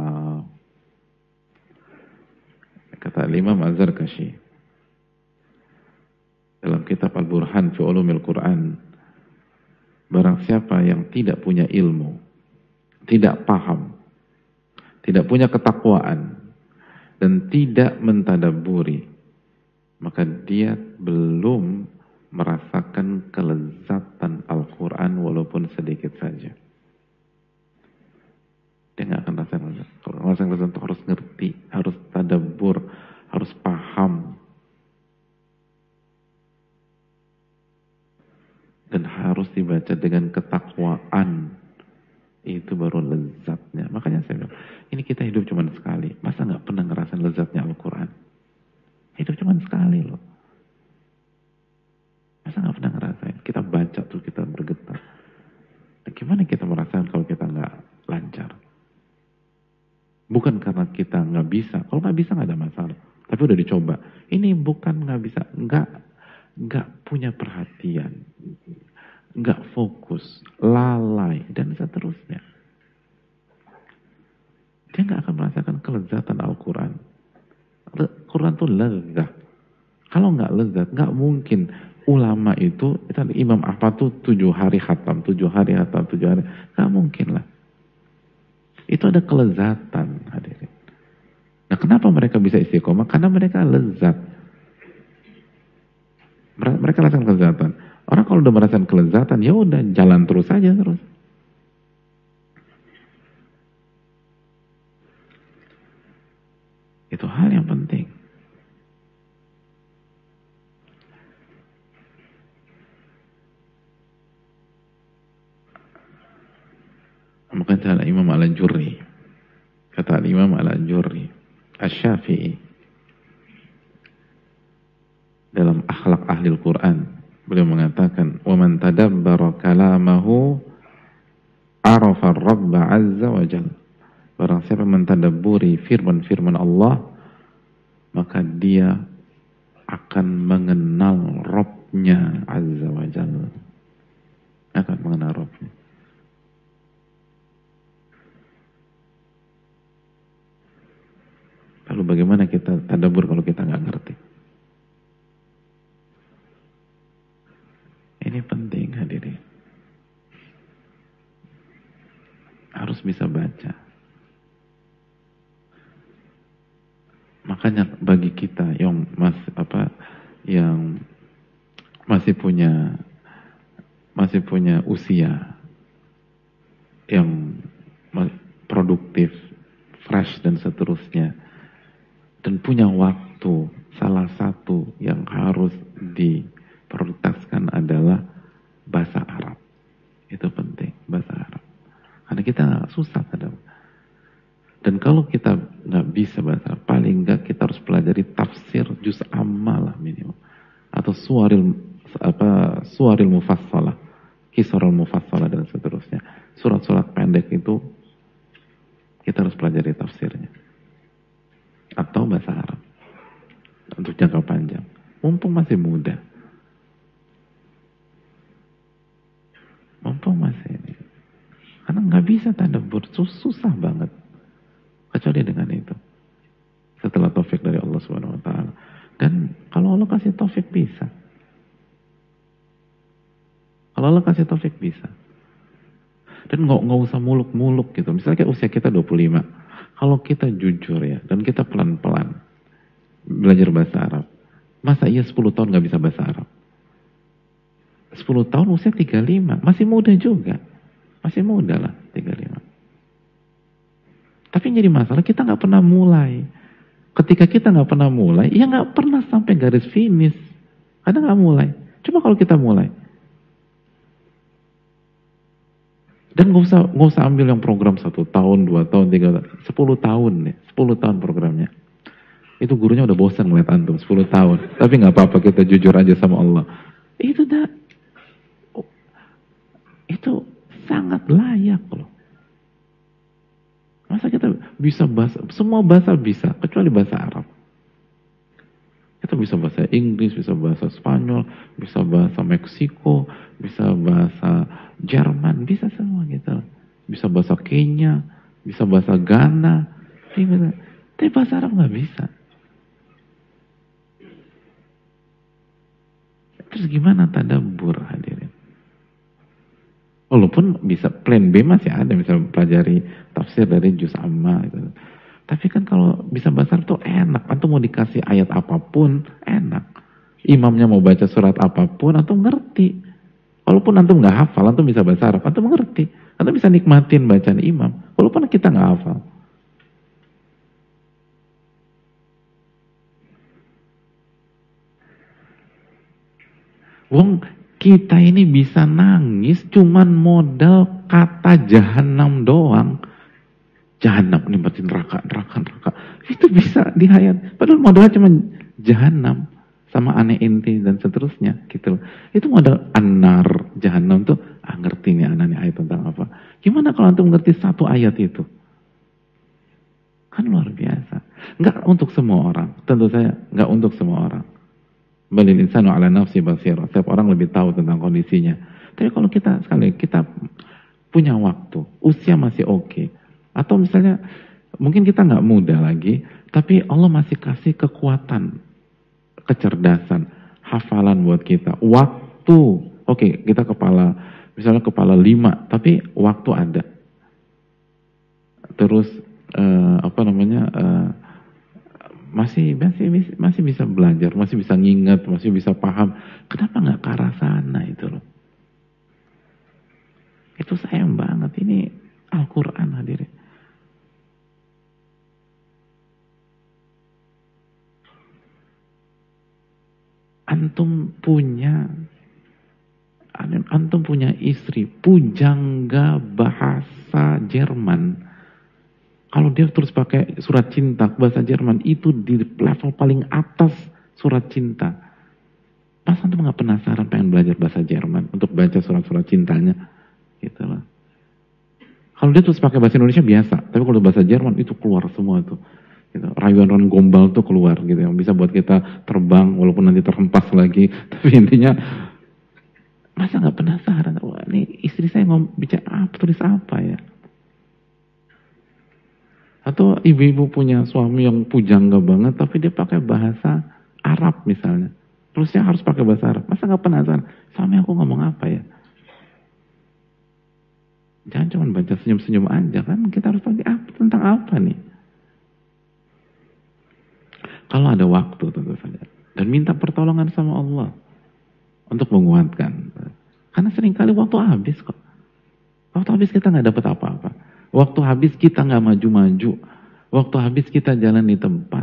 Kata Al-Imam Az-Zarkashi dalam kitab Al-Burhan fi Ulumil Quran, Barang siapa yang tidak punya ilmu, tidak paham, tidak punya ketakwaan, dan tidak mentadabburi, maka dia belum merasakan kelezatan Al-Quran walaupun sedikit saja. Dia nggak akan rasakan lezat. Kalau rasakan lezat itu harus ngerti, harus tadabbur, harus paham, dan harus dibaca dengan ketakwaan. Itu baru lezatnya. Makanya saya bilang, ini kita hidup cuma sekali. Masa nggak pernah ngerasain lezatnya Al-Quran? Hidup cuma sekali loh. Masa nggak pernah ngerasain? Kita baca tuh kita bergetar. Nah, gimana kita merasakan kalau kita nggak lancar? Bukan karena kita nggak bisa. Kalau nggak bisa nggak ada masalah. Tapi udah dicoba. Ini bukan nggak bisa. Nggak punya perhatian. Nggak fokus. Lalai. Dan seterusnya. Dia nggak akan merasakan kelezatan Al-Quran. Al-Quran itu lezat. Kalau nggak lezat, nggak mungkin ulama itu Imam Ahmad tuh 7 hari khatam, 7 hari khatam, 7 hari. Nggak mungkin lah. Itu ada kelezatan, hadirin. Nah, kenapa mereka bisa istiqomah? Karena mereka lezat. Mereka rasakan kelezatan. Orang kalau udah merasakan kelezatan, ya udah jalan terus aja terus. Itu hal yang penting. Maka kata Imam Al-Ajurri, kata Imam Al-Ajurri, Asy-Syafi'i, dalam akhlak ahli Al-Quran, beliau mengatakan, وَمَنْ تَدَبَّرَ كَلَامَهُ عَرَفَ الرَّبَّ عَزَّ وَجَلَّ. Barang siapa mentadabburi firman-firman Allah, maka dia akan mengenal Rabb-nya Azza wa Jalla. Akan mengenal Rabb-nya. Lalu bagaimana kita tadabbur kalau kita nggak ngerti? Ini penting, hadirin. Harus bisa baca. Makanya bagi kita yang masih punya usia yang produktif, fresh dan seterusnya, dan punya waktu, salah satu yang harus diprioritaskan adalah bahasa Arab. Itu penting, bahasa Arab. Karena kita susah kadang. Dan kalau kita nggak bisa bahasa Arab, paling nggak kita harus pelajari tafsir juz amma lah minimal, atau suwaril mufassalah, kisarul mufassalah dan seterusnya. Surat-surat pendek itu kita harus pelajari tafsirnya. Atau bahasa Arab untuk jangka panjang. Mumpung masih muda. Mumpung masih ini. Karena nggak bisa tadabbur, susah banget. Kecuali dengan itu. Setelah taufik dari Allah Subhanahu wa taala. Dan kalau Allah kasih taufik bisa. Kalau Allah kasih taufik bisa. Dan nggak usah muluk-muluk gitu. Misalnya kayak usia kita 25. Kalau kita jujur ya, dan kita pelan-pelan belajar bahasa Arab. Masa iya 10 tahun nggak bisa bahasa Arab? 10 tahun usia 35. Masih muda juga. Masih muda lah 35. Tapi yang jadi masalah kita nggak pernah mulai. Ketika kita nggak pernah mulai, ya nggak pernah sampai garis finish. Karena nggak mulai. Coba kalau kita mulai. Dan nggak usah ambil yang program 1 tahun, 2 tahun, 3 tahun, 10 tahun nih, 10 tahun programnya. Itu gurunya udah bosan ngeliat antum 10 tahun. Tapi nggak apa-apa, kita jujur aja sama Allah. Itu sangat layak loh. Masa kita bisa bahasa, semua bahasa bisa, kecuali bahasa Arab. Kita bisa bahasa Inggris, bisa bahasa Spanyol, bisa bahasa Meksiko, bisa bahasa Jerman, bisa semua gitu. Bisa bahasa Kenya, bisa bahasa Ghana, tapi bahasa Arab nggak bisa. Terus gimana tadabbur, hadirin? Walaupun bisa plan B masih ada, misalnya pelajari tafsir dari juz amma gitu. Tapi kan kalau bisa bahasa Arab tuh enak. Antum mau dikasih ayat apapun, enak. Imamnya mau baca surat apapun, antum ngerti. Walaupun antum nggak hafal, antum bisa bahasa Arab, antum ngerti. Antum bisa nikmatin bacaan imam. Walaupun kita nggak hafal. Wong kita ini bisa nangis cuman modal kata jahanam doang. Jahanam ini berarti neraka. Itu bisa dihayat. Padahal modalnya cuma jahanam sama aneh inti dan seterusnya gitu. Itu modal anar jahanam tuh ngerti nih anak nih ayat tentang apa. Gimana kalau antum ngerti satu ayat itu? Kan luar biasa. Enggak untuk semua orang. Tentu saya enggak untuk semua orang. Balil insanu ala nafsi basira. Setiap orang lebih tahu tentang kondisinya. Tapi kalau kita punya waktu, usia masih oke, atau misalnya mungkin kita nggak muda lagi, tapi Allah masih kasih kekuatan, kecerdasan, hafalan buat kita. Waktu, oke, kita misalnya kepala 5, tapi waktu ada. Terus masih bisa belajar, masih bisa nginget, masih bisa paham. Kenapa nggak ke arah sana itu loh? Itu sayang banget. Ini Al-Quran hadirin. Antum punya istri pujangga bahasa Jerman. Kalau dia terus pakai surat cinta bahasa Jerman, itu di level paling atas surat cinta. Pas antum nggak penasaran pengen belajar bahasa Jerman untuk baca surat-surat cintanya, gitu loh. Kalau dia terus pakai bahasa Indonesia biasa, tapi kalau bahasa Jerman itu keluar semua tuh. Gitu. Rayuan-rayuan gombal tuh keluar gitu, yang bisa buat kita terbang walaupun nanti terhempas lagi. Tapi intinya, masa nggak penasaran? Wah, ini istri saya bicara apa, tulis apa ya? Atau ibu-ibu punya suami yang pujangga banget, tapi dia pakai bahasa Arab misalnya. Terus dia harus pakai bahasa Arab. Masa nggak penasaran? Suami aku ngomong apa ya? Jangan cuma baca senyum-senyum aja kan. Kita harus pakai apa, tentang apa nih? Kalau ada waktu tentu saja. Dan minta pertolongan sama Allah. Untuk menguatkan. Karena seringkali waktu habis kok. Waktu habis kita nggak dapat apa-apa. Waktu habis kita nggak maju-maju. Waktu habis kita jalan di tempat.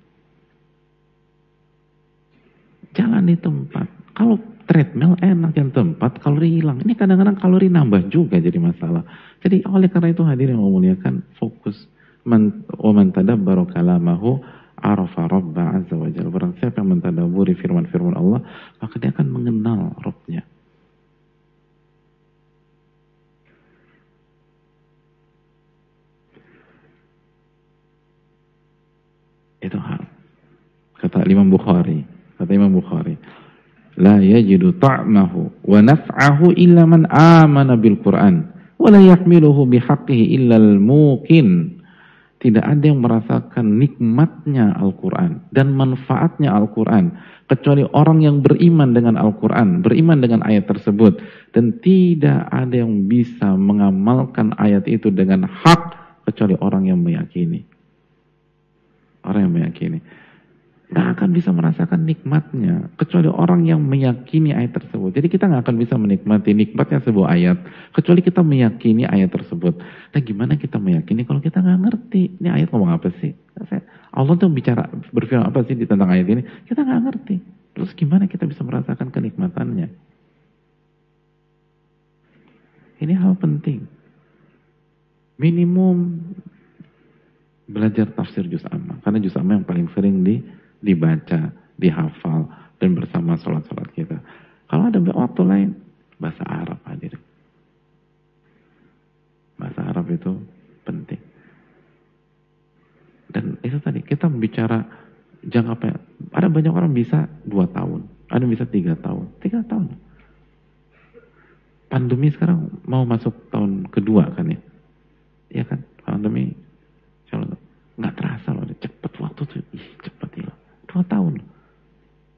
Jalan di tempat. Kalau treadmill enak, yang tempat kalori hilang. Ini kadang-kadang kalori nambah juga jadi masalah. Jadi oleh karena itu hadirin yang memuliakan, fokus. Wa man tadabbara kalamahu arafa rabba azza wa jalla. Barang siapa yang mentadaburi firman-firman Allah, maka dia akan mengenal Rabbnya. Itu hal. Kata Imam Bukhari. La yajidu ta'mahu wa naf'ahu illa man amana bil Qur'an. Wa la yahmiluhu bihaqqihi illa al-muqin. Tidak ada yang merasakan nikmatnya Al-Quran dan manfaatnya Al-Quran kecuali orang yang beriman dengan Al-Quran, beriman dengan ayat tersebut. Dan tidak ada yang bisa mengamalkan ayat itu dengan hak kecuali orang yang meyakini. Orang yang meyakini. Nggak akan bisa merasakan nikmatnya kecuali orang yang meyakini ayat tersebut. Jadi kita nggak akan bisa menikmati nikmatnya sebuah ayat kecuali kita meyakini ayat tersebut. Nah, gimana kita meyakini kalau kita nggak ngerti ini ayat ngomong apa sih? Allah tuh berfirman apa sih tentang ayat ini? Kita nggak ngerti. Terus gimana kita bisa merasakan kenikmatannya? Ini hal penting. Minimum belajar tafsir juz amma, karena juz amma yang paling sering dibaca, dihafal, dan bersama sholat-sholat kita. Kalau ada waktu lain, bahasa Arab hadir. Bahasa Arab itu penting. Dan itu tadi, kita bicara jangka pendek. Ada banyak orang bisa 2 tahun, ada yang bisa 3 tahun. 3 tahun. Pandemi sekarang mau masuk tahun kedua kan ya? Iya kan? Pandemi, nggak terasa loh, cepet waktu tuh, cepet ya. 2 tahun.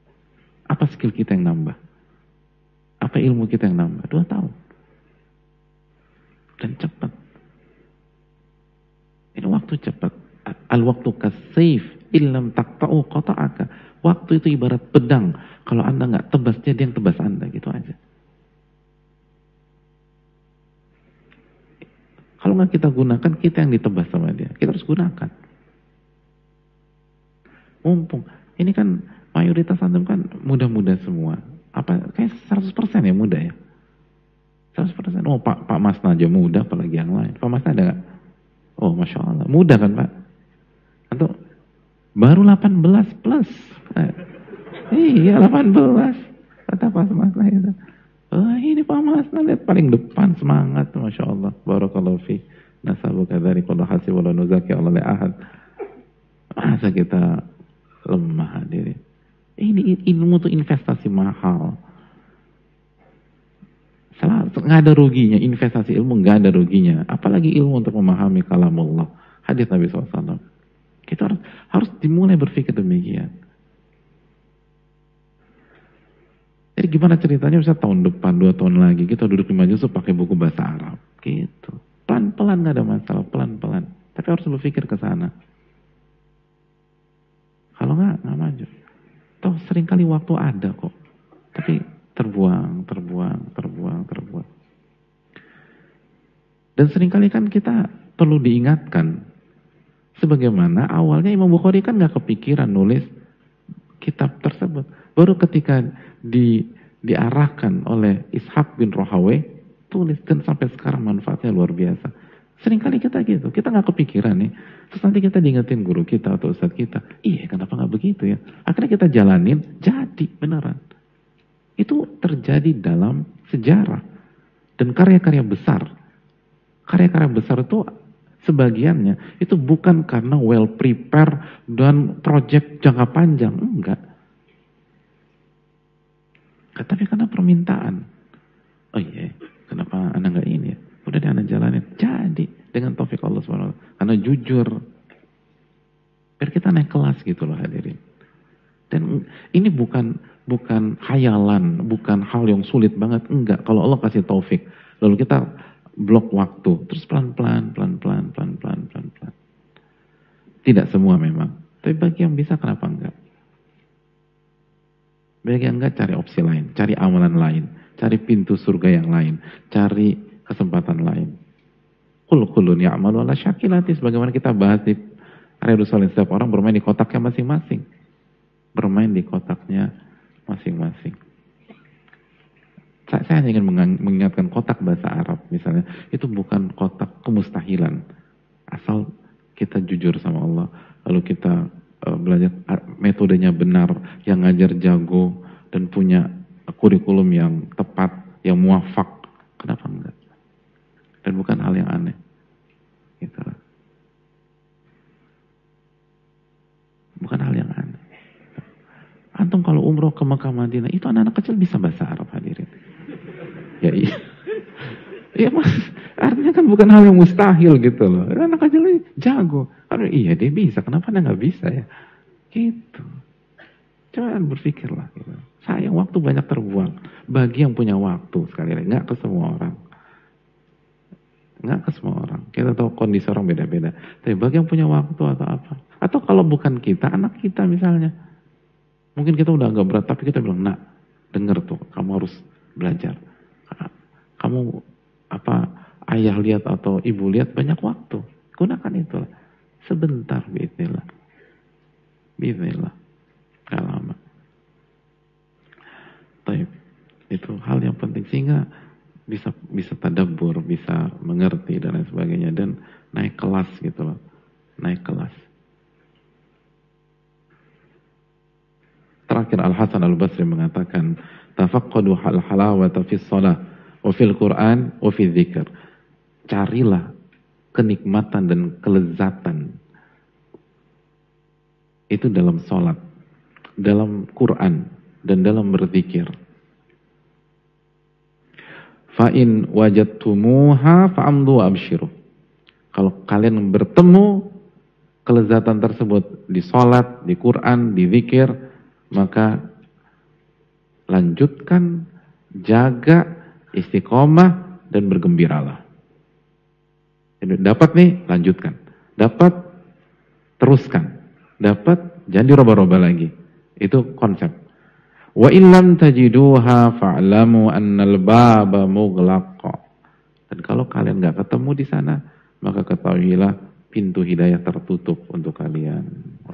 Apa skill kita yang nambah? Apa ilmu kita yang nambah? 2 tahun. dan cepat. Ini waktu cepat. Al-waktu kasayf illam taqta'u qata'aka. Waktu itu ibarat pedang. Kalau Anda nggak tebas dia yang tebas Anda, gitu aja. Kalau nggak kita gunakan, kita yang ditebas sama dia. Kita harus gunakan. Mumpung ini kan mayoritas antum kan muda-muda semua. Apa kayak 100% ya muda ya? 100%. Oh Pak Masna aja muda, apalagi yang lain. Pak Masna ada nggak? Oh Masya Allah, muda kan Pak? Atau baru 18 plus. Iya 18. Kata Pak Masna itu. Oh ini Pak Masna lihat paling depan, semangat, Masya Allah. Barakallahu fi. Nasabuka dari qala hasib wala nuzaki Allah li ahad. Masa kita lemah hadirin. Ini ilmu tuh investasi mahal. Nggak ada ruginya, investasi ilmu nggak ada ruginya. Apalagi ilmu untuk memahami kalamullah. Hadis Nabi SAW. Kita harus dimulai berpikir demikian. Jadi gimana ceritanya bisa tahun depan, 2 tahun lagi kita duduk di majelis pakai buku bahasa Arab. Gitu. Pelan-pelan nggak ada masalah, pelan-pelan. Tapi harus berpikir ke sana. Kalau nggak maju. Toh seringkali waktu ada kok. Tapi terbuang. Dan seringkali kan kita perlu diingatkan. Sebagaimana awalnya Imam Bukhari kan nggak kepikiran nulis kitab tersebut. Baru ketika diarahkan oleh Ishaq bin Rahawai, tulis, dan sampai sekarang manfaatnya luar biasa. Seringkali kita gitu, kita nggak kepikiran nih. Terus nanti kita diingetin guru kita atau ustadz kita, iya kenapa nggak begitu ya? Akhirnya kita jalanin, jadi beneran. Itu terjadi dalam sejarah. Dan karya-karya besar. Karya-karya besar itu sebagiannya itu bukan karena well prepare dan project jangka panjang, enggak. Tapi karena permintaan. Oh iya, kenapa Anda enggak ini ya? Udah deh Anda jalanin. Jadi dengan taufik Allah SWT. Karena jujur. Biar kita naik kelas gitu loh hadirin. Dan ini bukan khayalan, bukan hal yang sulit banget, enggak. Kalau Allah kasih taufik, lalu kita blok waktu, terus pelan-pelan. Tidak semua memang. Tapi bagi yang bisa, kenapa enggak? Bagi yang enggak, cari opsi lain, cari amalan lain, cari pintu surga yang lain, cari kesempatan lain. Kulun ya'malu ala syakilati, sebagaimana kita bahas di Riyadhus Shalihin, setiap orang bermain di kotaknya masing-masing. Bermain di kotaknya masing-masing. Saya hanya ingin mengingatkan kotak bahasa Arab misalnya, itu bukan kotak kemustahilan. Asal kita jujur sama Allah, lalu kita belajar metodenya benar, yang ngajar jago, dan punya kurikulum yang tepat, yang muafak. Kenapa enggak? Dan bukan hal yang aneh. Gitu. Bukan hal yang aneh. Antum kalau umroh ke Mekah Madinah, itu anak-anak kecil bisa bahasa Arab hadirin. Ya iya. Iya mas, artinya kan bukan hal yang mustahil gitu loh. Anak kecil ini jago. Aduh, iya dia bisa, kenapa anda nggak bisa ya? Gitu. Coba berpikirlah. Gitu. Sayang waktu banyak terbuang. Bagi yang punya waktu sekali lagi, nggak ke semua orang. Nggak ke semua orang. Kita tahu kondisi orang beda-beda. Tapi bagi yang punya waktu atau apa? Atau kalau bukan kita, anak kita misalnya. Mungkin kita udah agak berat, tapi kita bilang, nak, denger tuh, kamu harus belajar. Kamu ayah lihat atau ibu lihat banyak waktu, gunakan itu sebentar, biiznillah, gak lama. Taib. Itu hal yang penting sehingga bisa tadabbur, bisa mengerti dan lain sebagainya, dan naik kelas gitu loh, naik kelas. Terakhir Al-Hasan Al-Basri mengatakan, tafaqqadu al-halawata fi shalah wa fil Qur'an wa fi dzikr. Carilah kenikmatan dan kelezatan itu dalam salat, dalam Quran, dan dalam berzikir. Fa in wajadtumuha fa'amdu absyiru. Kalau kalian bertemu kelezatan tersebut di salat, di Quran, di zikir, maka lanjutkan, jaga, istiqomah, dan bergembiralah. Dapat nih, lanjutkan. Dapat, teruskan. Dapat, jangan diroba-roba lagi. Itu konsep. Wa illam tajiduha fa'lamu annal baba mughlaq. Dan kalau kalian nggak ketemu di sana, maka ketahuilah pintu hidayah tertutup untuk kalian.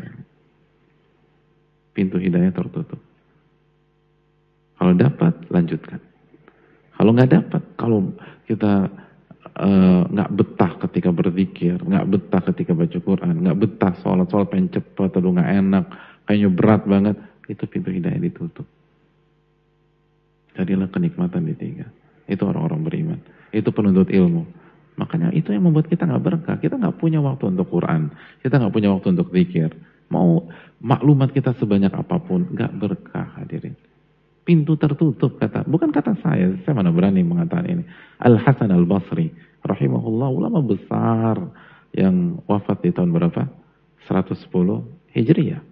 Pintu hidayah tertutup. Kalau dapat, lanjutkan. Kalau nggak dapat, kalau kita nggak betah ketika berzikir, nggak betah ketika baca Quran, nggak betah sholat pengen cepat, atau nggak enak, kayaknya berat banget, itu pintu hidayah ditutup. Jadilah kenikmatan di tiga. Itu orang-orang beriman. Itu penuntut ilmu. Makanya itu yang membuat kita nggak berkah. Kita nggak punya waktu untuk Quran. Kita nggak punya waktu untuk zikir. Mau maklumat kita sebanyak apapun, nggak berkah, hadirin. Pintu tertutup, bukan kata saya mana berani mengatakan ini. Al-Hasan Al-Basri, rahimahullah, ulama besar yang wafat di tahun berapa? 110 Hijriyah.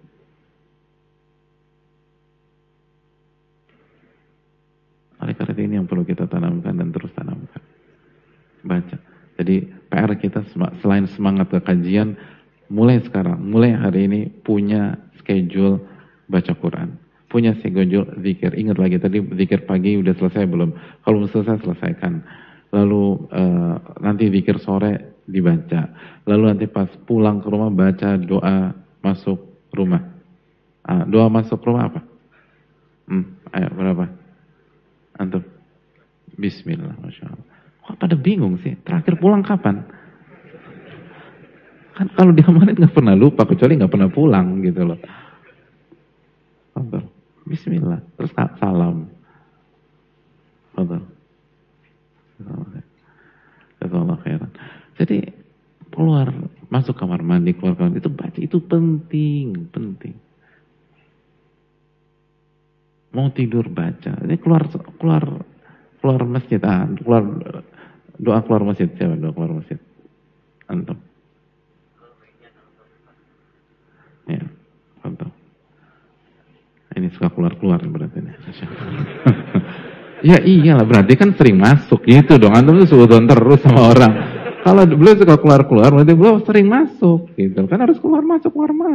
Oleh karena ini yang perlu kita tanamkan dan terus tanamkan. Baca. Jadi PR kita selain semangat ke kajian, mulai sekarang, mulai hari ini punya schedule baca Quran. Punya schedule zikir. Ingat lagi tadi zikir pagi udah selesai belum? Kalau belum selesai, selesaikan. Lalu nanti zikir sore dibaca. Lalu nanti pas pulang ke rumah baca doa masuk rumah. Doa masuk rumah apa? Ayo berapa? Antum? Bismillah, Masya Allah. Kok pada bingung sih? Terakhir pulang kapan? Kan kalau diamalin nggak pernah lupa, kecuali nggak pernah pulang gitu loh. Fadal. Bismillah, terus salam. Fadal. Jazakallahu khairan. Jadi keluar, masuk kamar mandi, keluar kamar itu baca, itu penting. Mau tidur baca. Ini keluar masjid, keluar doa keluar masjid. Siapa doa keluar masjid? Antum. Ya, antum. Ini suka keluar berarti ini. Ya iyalah, berarti kan sering masuk gitu dong. Antum tuh suudon terus sama orang. Kalau beliau suka keluar berarti beliau sering masuk gitu. Kan harus keluar masuk.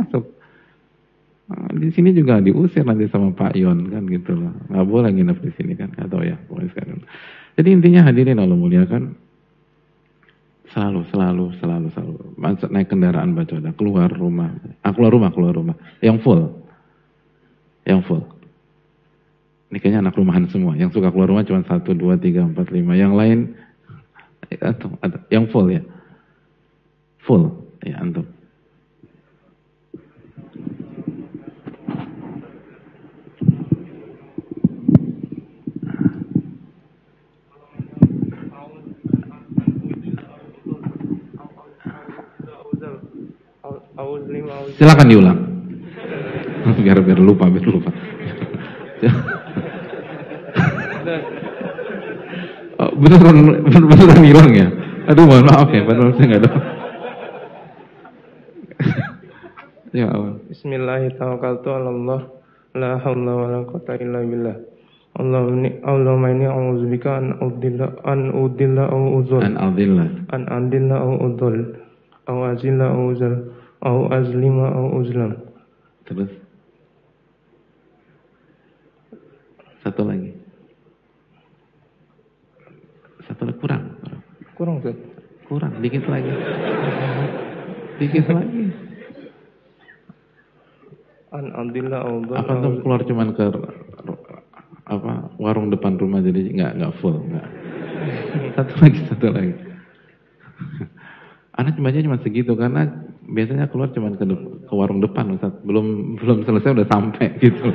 Nah, di sini juga diusir nanti sama Pak Yon kan gitu loh. Nggak boleh nginep di sini kan, atau ya boleh sekarang. Jadi intinya hadirin Allah muliakan, selalu masuk naik kendaraan baca doa, keluar rumah. Yang full. Ini kayaknya anak rumahan semua. Yang suka keluar rumah cuma 1, 2, 3, 4, 5. Yang lain yang full ya. Full ya antum. Silakan diulang. biar lupa. Oh, beneran hilang ya? Aduh, mohon maaf ya, padahal saya nggak ada. Ya Allah. Bismillahirrahmanirrahim. La haula wala quwwata illa billah. Allahumma inni a'udzubika an udilla aw udul aw azilla aw uzal aw azlima aw uzlam. Terus satu lagi kurang dikit lagi An adilla aw udul. Apa tuh keluar cuman ke warung depan rumah jadi nggak full nggak. Satu lagi. Anak cuma segitu karena biasanya keluar cuma ke warung depan Ustaz. Belum selesai udah sampai gitu.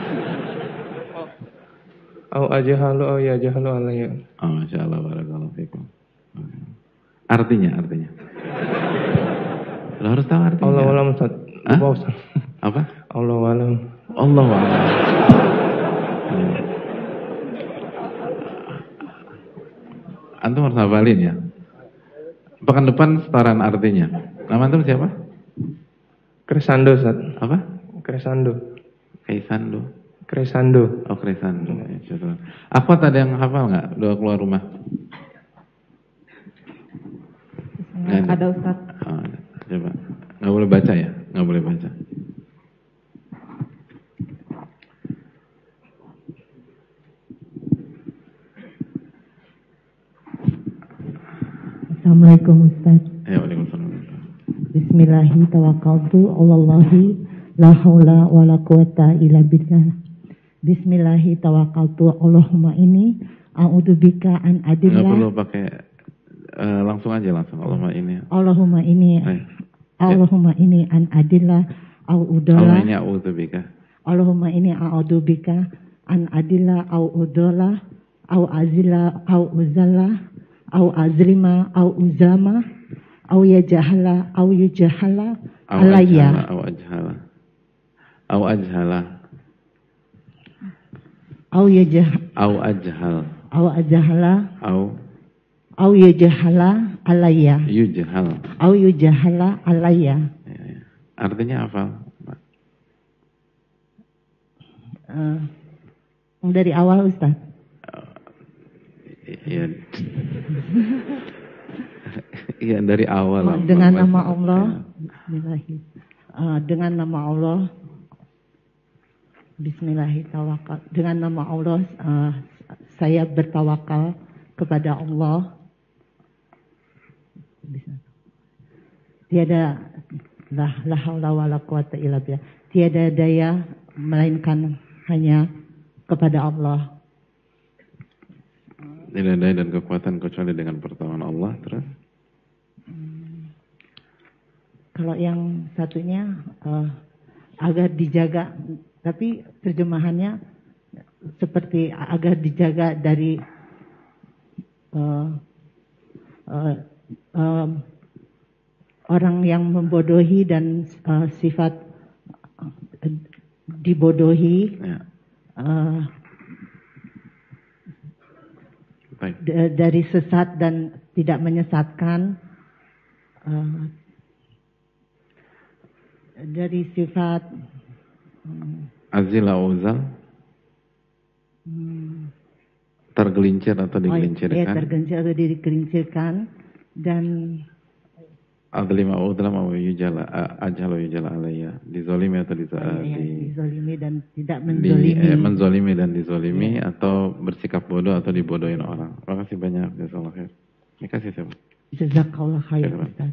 Au ajahalu au yajahalu alayya. Oh, masyaallah, barakallahu fikum. Artinya. Lo harus tahu artinya. Allah alam Ustaz. Apa? Allah alam. Antum harus hafalin ya. Pekan depan setoran artinya. Nama antum siapa? Crescendo, Ustaz. Apa? Crescendo. Oh, Crescendo. Ya, Akhwat ada yang hafal nggak doa keluar rumah? Nggak Ada Ustaz. Coba. Nggak boleh baca ya? Nggak boleh baca. Assalamualaikum Ustaz. Ya, waalaikumsalam. Bismillahi tawakkaltu 'alallahi la haula wala quwata illa billah. Bismillahi tawakkaltu Allahumma inni a'udzubika an Nggak adillah. perlu pakai langsung aja langsung. Allahumma ini. Allahumma ini an adillah au udola. Allahumma ini a'udzubika. Allahumma ini a'udzubika an adillah au udola au azila au uzalla au azlima au uzama au yajahala au yujahala alayya au ajhala au ajhala au yajah au ajhal au ajahala au yajahala alayya yujhal au yujahala alayya. Artinya apa? Dari awal Ustaz. Iya. Iya dari awal. Dengan nama Allah. Dengan nama Allah. Bismillahirrahmanirrahim. Dengan nama Allah saya bertawakal kepada Allah. Tiada la haula wala quwata illa billah. Tiada daya melainkan hanya kepada Allah. Tidak daya dan kekuatan kecuali dengan pertolongan Allah. Terus? Kalau yang satunya agar dijaga, tapi terjemahannya seperti agar dijaga dari orang yang membodohi dan sifat dibodohi. Ya. Dari sesat dan tidak menyesatkan, dari sifat azil auzal, tergelincir atau digelincirkan. Ya, tergelincir atau digelincirkan, dan azlim auzlam au yujala ajal yujala alayya, dizalimi atau dizalimi dan tidak menzalimi. Menzalimi dan dizalimi, ya. Atau bersikap bodoh atau dibodohin orang. Terima kasih banyak. Jazakallahu khair. Terima kasih siapa? Jazakallahu khair Ustaz.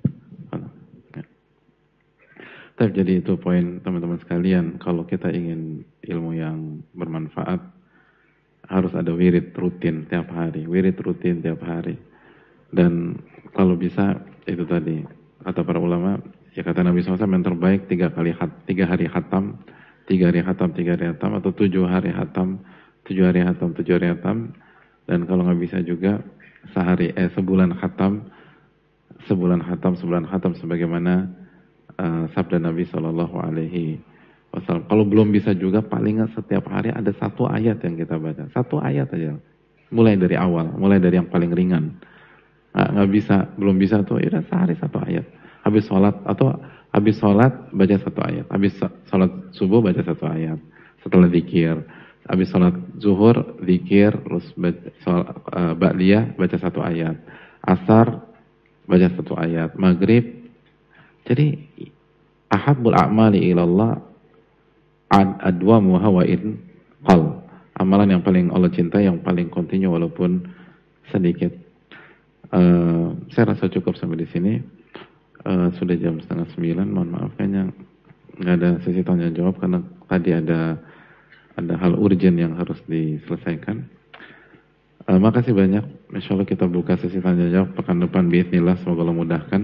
Jadi itu poin teman-teman sekalian. Kalau kita ingin ilmu yang bermanfaat, harus ada wirid rutin tiap hari. Wirid rutin tiap hari. Dan kalau bisa, itu tadi kata para ulama, ya kata Nabi SAW, yang terbaik 3 hari khatam, 3 hari khatam, 3 hari khatam, atau 7 hari khatam, 7 hari khatam, 7 hari khatam. Dan kalau nggak bisa juga sebulan khatam, sebulan khatam, sebagaimana sabda Nabi SAW. Kalau belum bisa juga, paling nggak setiap hari ada 1 ayat yang kita baca, 1 ayat aja. Mulai dari awal, mulai dari yang paling ringan. Nggak bisa, belum bisa tuh, ya sehari 1 ayat. Habis sholat baca 1 ayat. Habis sholat subuh baca 1 ayat. Setelah zikir, habis sholat zuhur zikir, terus ba'liyah baca 1 ayat. Asar baca 1 ayat. Maghrib. Jadi ahabbul a'mali ilallah adwamuha wa in qal. Amalan yang paling Allah cintai, yang paling kontinu walaupun sedikit. Saya rasa cukup sampai di sini. Sudah jam 8:30. Mohon maaf, kayaknya nggak ada sesi tanya jawab karena tadi ada hal urgent yang harus diselesaikan. Makasih banyak. Insya Allah kita buka sesi tanya jawab pekan depan biiznillah. Semoga Allah mudahkan,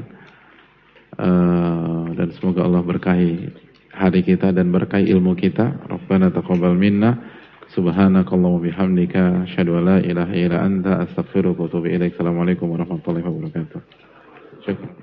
dan semoga Allah berkahi hari kita dan berkahi ilmu kita. Rabbana taqabbal minna. Subhanakallahumma bihamdika asyhadu an la ilaha illa anta astaghfiruka wa atubu ilaik. Assalamualaikum warahmatullahi wabarakatuh. Syukur.